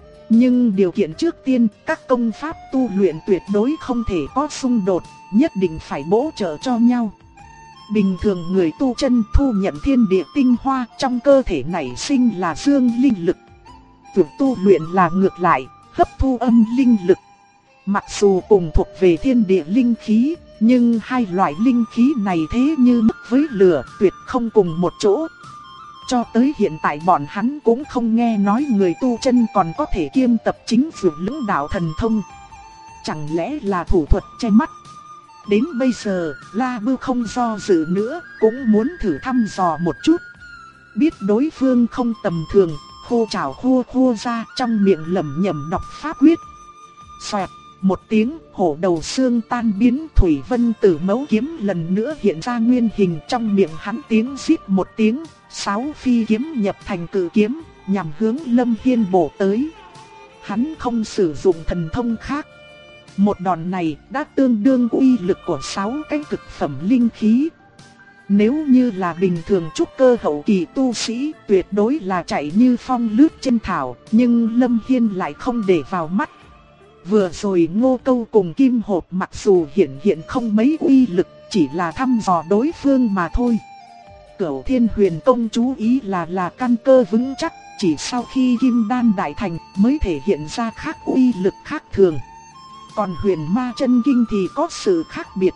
Nhưng điều kiện trước tiên, các công pháp tu luyện tuyệt đối không thể có xung đột, nhất định phải bổ trợ cho nhau. Bình thường người tu chân thu nhận thiên địa tinh hoa, trong cơ thể nảy sinh là dương linh lực. Việc tu luyện là ngược lại, hấp thu âm linh lực. Mặc dù cùng thuộc về thiên địa linh khí, nhưng hai loại linh khí này thế như nước với lửa, tuyệt không cùng một chỗ. Cho tới hiện tại bọn hắn cũng không nghe nói người tu chân còn có thể kiêm tập chính vụ lưỡng đạo thần thông. Chẳng lẽ là thủ thuật che mắt? Đến bây giờ, La Bưu không do dự nữa, cũng muốn thử thăm dò một chút. Biết đối phương không tầm thường, khô chảo khua ra, trong miệng lẩm nhẩm đọc pháp quyết. Xoẹt, một tiếng, hổ đầu xương tan biến, Thủy Vân Tử Mẫu kiếm lần nữa hiện ra nguyên hình, trong miệng hắn tiếng rít một tiếng, 6 phi kiếm nhập thành cự kiếm, nhằm hướng Lâm Hiên bổ tới. Hắn không sử dụng thần thông khác. Một đòn này đã tương đương uy lực của 6 cái cực phẩm linh khí. Nếu như là bình thường trúc cơ hậu kỳ tu sĩ, tuyệt đối là chạy như phong lướt trên thảo, nhưng Lâm Hiên lại không để vào mắt. Vừa rồi Ngô Câu cùng Kim Hộp mặc dù hiện không mấy uy lực, chỉ là thăm dò đối phương mà thôi. Cửu Thiên Huyền Công chú ý là căn cơ vững chắc, chỉ sau khi Kim Đan đại thành mới thể hiện ra khác uy lực khác thường. Còn Huyền Ma Chân Kinh thì có sự khác biệt.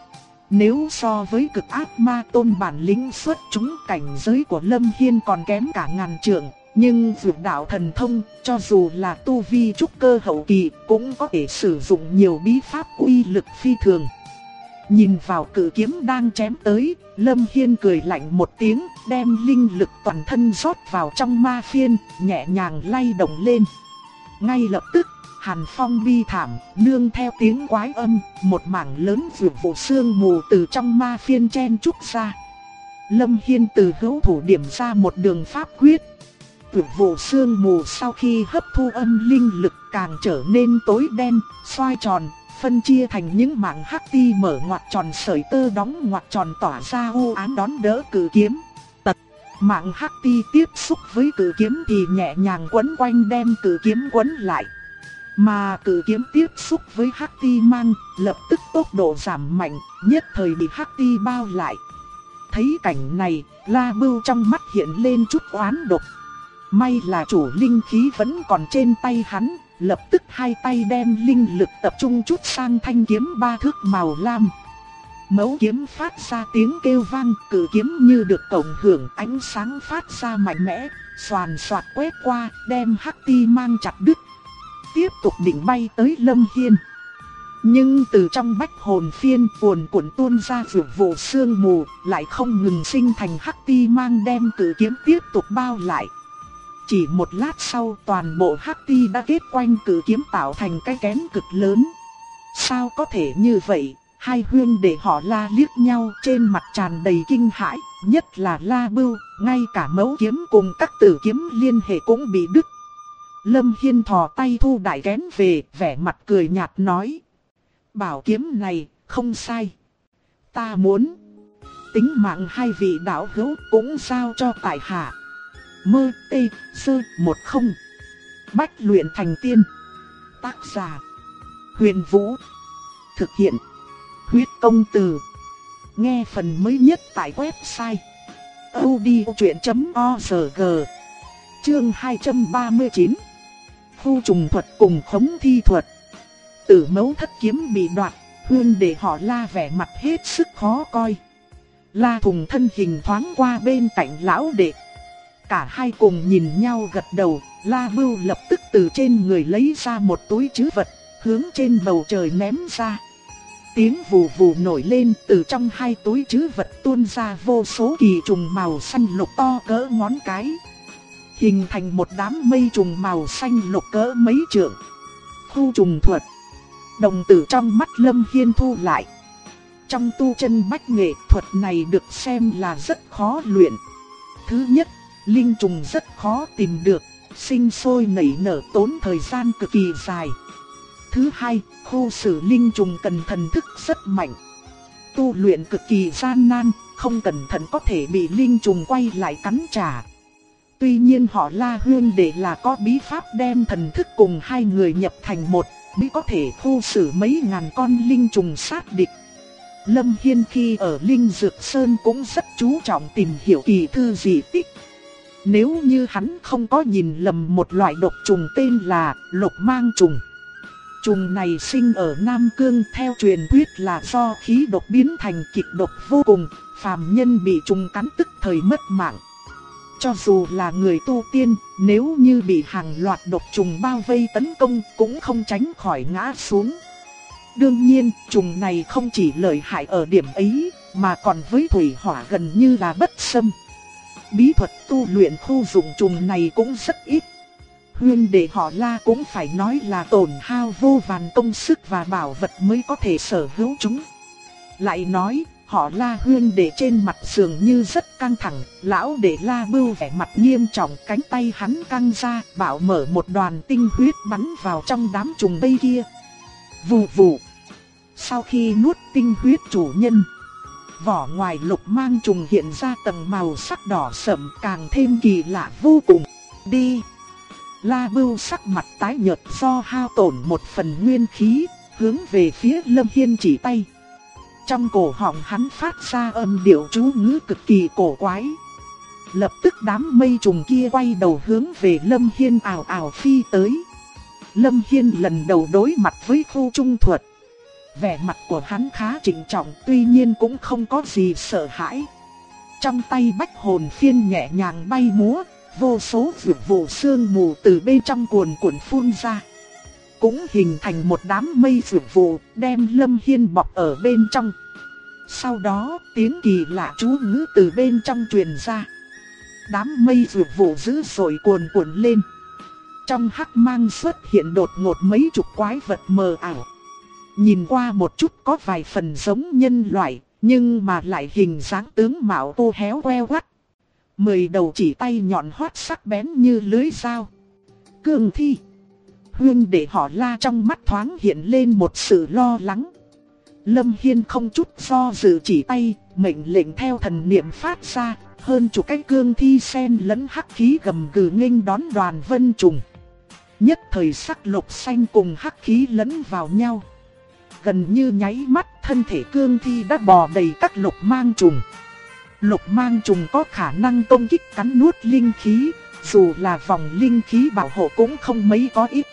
Nếu so với Cực Ác Ma Tôn bản lĩnh xuất chúng, cảnh giới của Lâm Hiên còn kém cả ngàn trượng. Nhưng vượt đạo thần thông, cho dù là tu vi trúc cơ hậu kỳ, cũng có thể sử dụng nhiều bí pháp uy lực phi thường. Nhìn vào cự kiếm đang chém tới, Lâm Hiên cười lạnh một tiếng, đem linh lực toàn thân rót vào trong ma phiên, nhẹ nhàng lay động lên. Ngay lập tức, hàn phong bi thảm, nương theo tiếng quái âm, một mảng lớn vượt vụ sương mù từ trong ma phiên chen trúc ra. Lâm Hiên từ hữu thủ điểm ra một đường pháp quyết. Vượt vụ sương mù sau khi hấp thu âm linh lực càng trở nên tối đen, xoay tròn, phân chia thành những mảng hắc ti mở ngoặt tròn, sợi tơ đóng ngoặt tròn tỏa ra u ám đón đỡ cự kiếm. Tật, mảng hắc ti tiếp xúc với cự kiếm thì nhẹ nhàng quấn quanh đem cự kiếm quấn lại. Mà cự kiếm tiếp xúc với hắc ti mang, lập tức tốc độ giảm mạnh, nhất thời bị hắc ti bao lại. Thấy cảnh này, La Bưu trong mắt hiện lên chút oán độc. May là chủ linh khí vẫn còn trên tay hắn, lập tức hai tay đem linh lực tập trung chút sang thanh kiếm 3 thước màu lam. Mấu kiếm phát ra tiếng kêu vang, cự kiếm như được cộng hưởng, ánh sáng phát ra mạnh mẽ, xoàn xoạt quét qua, đem hắc ti mang chặt đứt. Tiếp tục định bay tới Lâm Hiên. Nhưng từ trong bách hồn phiên cuồn cuộn tuôn ra vượt vụ sương mù, lại không ngừng sinh thành hắc ti mang đem cự kiếm tiếp tục bao lại. Chỉ một lát sau, toàn bộ hắc ti đã kết quanh cự kiếm tạo thành cái kén cực lớn. Sao có thể như vậy? Hai huynh đệ họ La liếc nhau, trên mặt tràn đầy kinh hãi, nhất là La Bưu, ngay cả mấu kiếm cùng các tử kiếm liên hệ cũng bị đứt. Lâm Hiên thò tay thu đại kén về, vẻ mặt cười nhạt nói: bảo kiếm này, không sai. Ta muốn tính mạng hai vị đạo hữu cũng giao cho tại hạ. Mơ tê sơ 10 Bách luyện thành tiên. Tác giả Huyền Vũ. Thực hiện Huyết Công Từ. nghe phần mới nhất tại website audiochuyện.org. Chương 239. Khu trùng thuật cùng khống thi thuật. Tử Mẫu thất kiếm bị đoạt, huynh đệ họ La vẻ mặt hết sức khó coi. La Thùng thân hình thoáng qua bên cạnh lão đệ. Cả hai cùng nhìn nhau gật đầu. La Bưu lập tức từ trên người lấy ra một túi trữ vật, hướng trên bầu trời ném ra. Tiếng vù vù nổi lên, từ trong hai túi trữ vật tuôn ra vô số kỳ trùng màu xanh lục to cỡ ngón cái, hình thành một đám mây trùng màu xanh lục cỡ mấy trượng. Khu trùng thuật. Đồng tử trong mắt Lâm Hiên thu lại. Trong tu chân bách nghệ, thuật này được xem là rất khó luyện. Thứ nhất, linh trùng rất khó tìm được, sinh sôi nảy nở tốn thời gian cực kỳ dài. Thứ hai, khu xử linh trùng cần thần thức rất mạnh. Tu luyện cực kỳ gian nan, không cẩn thận có thể bị linh trùng quay lại cắn trả. Tuy nhiên họ La huynh đệ là có bí pháp đem thần thức cùng hai người nhập thành một, mới có thể khu xử mấy ngàn con linh trùng sát địch. Lâm Hiên khi ở Linh Dược Sơn cũng rất chú trọng tìm hiểu kỳ thư dị tích. Nếu như hắn không có nhìn lầm một loại độc trùng tên là lục mang trùng. Trùng này sinh ở Nam Cương, theo truyền thuyết là do khí độc biến thành kịch độc vô cùng, phàm nhân bị trùng cắn tức thời mất mạng. Cho dù là người tu tiên, nếu như bị hàng loạt độc trùng bao vây tấn công cũng không tránh khỏi ngã xuống. Đương nhiên, trùng này không chỉ lợi hại ở điểm ấy, mà còn với thủy hỏa gần như là bất xâm. Bí thuật tu luyện khu dụng trùng này cũng rất ít. Huynh đệ họ La cũng phải nói là tổn hao vô vàn công sức và bảo vật mới có thể sở hữu chúng. Lại nói, họ La huynh đệ trên mặt dường như rất căng thẳng, lão đệ La Bưu vẻ mặt nghiêm trọng, cánh tay hắn căng ra, bảo mở một đoàn tinh huyết bắn vào trong đám trùng bây kia. Vù vù. Sau khi nuốt tinh huyết chủ nhân, vỏ ngoài lục mang trùng hiện ra tầng màu sắc đỏ sẫm càng thêm kỳ lạ vô cùng. Đi. La Bưu sắc mặt tái nhợt do hao tổn một phần nguyên khí, hướng về phía Lâm Hiên chỉ tay. Trong cổ họng hắn phát ra âm điệu chú ngữ cực kỳ cổ quái. Lập tức đám mây trùng kia quay đầu hướng về Lâm Hiên ào ào phi tới. Lâm Hiên lần đầu đối mặt với khu trung thuật. Vẻ mặt của hắn khá trịnh trọng, tuy nhiên cũng không có gì sợ hãi. Trong tay bách hồn phiên nhẹ nhàng bay múa, vô số vượt vụ sương mù từ bên trong cuồn cuộn phun ra. Cũng hình thành một đám mây vượt vụ, đem Lâm Hiên bọc ở bên trong. Sau đó, tiếng kỳ lạ chú ngữ từ bên trong truyền ra. Đám mây vượt vụ dữ dội cuồn cuộn lên. Trong hắc mang xuất hiện đột ngột mấy chục quái vật mờ ảo. Nhìn qua một chút có vài phần giống nhân loại, nhưng mà lại hình dáng tướng mạo khô héo queo quắt. 10 đầu chỉ tay nhọn hoắt sắc bén như lưới dao. Cương thi. Huynh đệ họ La trong mắt thoáng hiện lên một sự lo lắng. Lâm Hiên không chút do dự chỉ tay, mệnh lệnh theo thần niệm phát ra, hơn chục cái cương thi xen lẫn hắc khí gầm gừ nghênh đón đoàn vân trùng. Nhất thời sắc lục xanh cùng hắc khí lẫn vào nhau. Gần như nháy mắt, thân thể cương thi đã bò đầy các lục mang trùng. Lục mang trùng có khả năng công kích cắn nuốt linh khí, dù là vòng linh khí bảo hộ cũng không mấy có ít.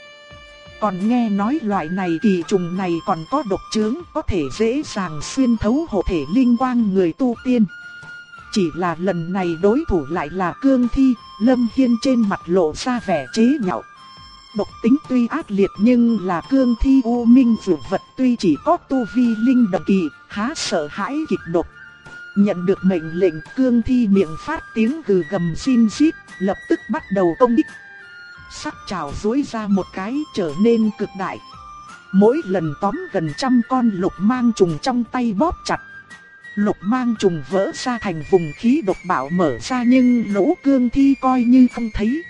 Còn nghe nói loại này kỳ trùng này còn có độc chướng, có thể dễ dàng xuyên thấu hộ thể linh quang người tu tiên. Chỉ là lần này đối thủ lại là cương thi, Lâm Hiên trên mặt lộ ra vẻ chế nhạo. Độc tính tuy ác liệt nhưng là cương thi u minh dược vật, tuy chỉ có tu vi linh đẳng kỳ, há sợ hãi kịch độc. Nhận được mệnh lệnh, cương thi miệng phát tiếng gừ gầm xin xít, lập tức bắt đầu công kích. Sắc trào duỗi ra một cái trở nên cực đại. Mỗi lần tóm gần 100 con lục mang trùng trong tay bóp chặt. Lục mang trùng vỡ ra thành vùng khí độc bạo mở ra, nhưng lũ cương thi coi như không thấy.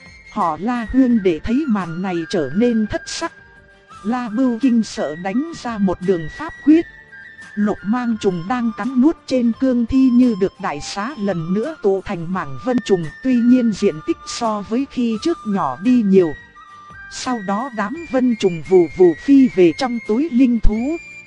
Họ La huyên để thấy màn này trở nên thất sắc. La Bưu kinh sợ đánh ra một đường pháp quyết. Lục mang trùng đang cắn nuốt trên cương thi như được đại xá lần nữa tụ thành mảng vân trùng, tuy nhiên diện tích so với khi trước nhỏ đi nhiều. Sau đó đám vân trùng vù vù phi về trong túi linh thú.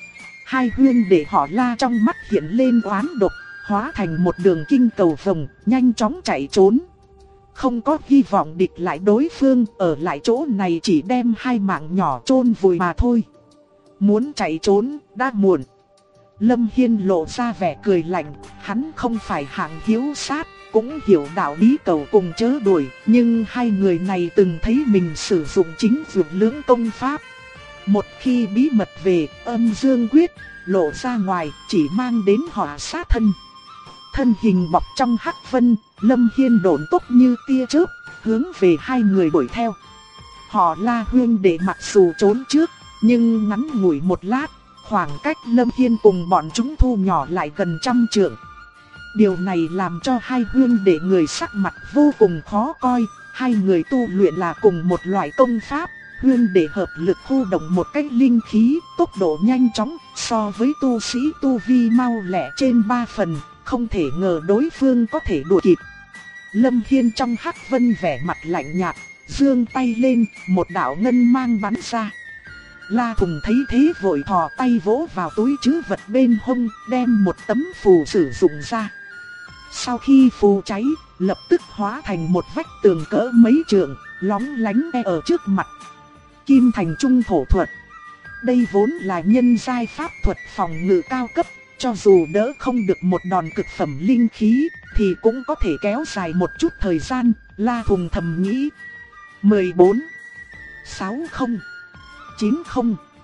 Hai huyên để họ La trong mắt hiện lên oán độc, hóa thành một đường kinh cầu vồng, nhanh chóng chạy trốn. Không có hy vọng địch lại đối phương, ở lại chỗ này chỉ đem hai mạng nhỏ chôn vùi mà thôi. Muốn chạy trốn, đã muộn. Lâm Hiên lộ ra vẻ cười lạnh, hắn không phải hạng hiếu sát, cũng hiểu đạo lý cầu cùng chớ đuổi, nhưng hai người này từng thấy mình sử dụng chính vượt lưỡng công pháp. Một khi bí mật về âm dương quyết lộ ra ngoài, chỉ mang đến họa sát thân. Thân hình bọc trong hắc vân, Lâm Hiên độn tốc như tia chớp, hướng về hai người đuổi theo. Họ La huyên để mặc dù trốn trước, nhưng ngắn ngủi một lát, khoảng cách Lâm Hiên cùng bọn chúng thu nhỏ lại gần 100 trượng. Điều này làm cho hai huyên để người sắc mặt vô cùng khó coi. Hai người tu luyện là cùng một loại công pháp, huyên để hợp lực khu động một cách linh khí, tốc độ nhanh chóng, so với tu sĩ tu vi mau lẹ trên 3 phần, không thể ngờ đối phương có thể đuổi kịp. Lâm Hiên trong hắc vân vẻ mặt lạnh nhạt, giương tay lên, một đạo ngân mang bắn ra. La Thùng thấy thế vội thò tay vỗ vào túi trữ vật bên hông, đem một tấm phù sử dụng ra. Sau khi phù cháy, lập tức hóa thành một vách tường cỡ mấy trượng, lóng lánh ở trước mặt. Kim thành trung thổ thuật. Đây vốn là nhân giai pháp thuật phòng ngự cao cấp, cho dù đỡ không được một đòn cực phẩm linh khí, thì cũng có thể kéo dài một chút thời gian. La Thùng thầm nghĩ. 14 60 90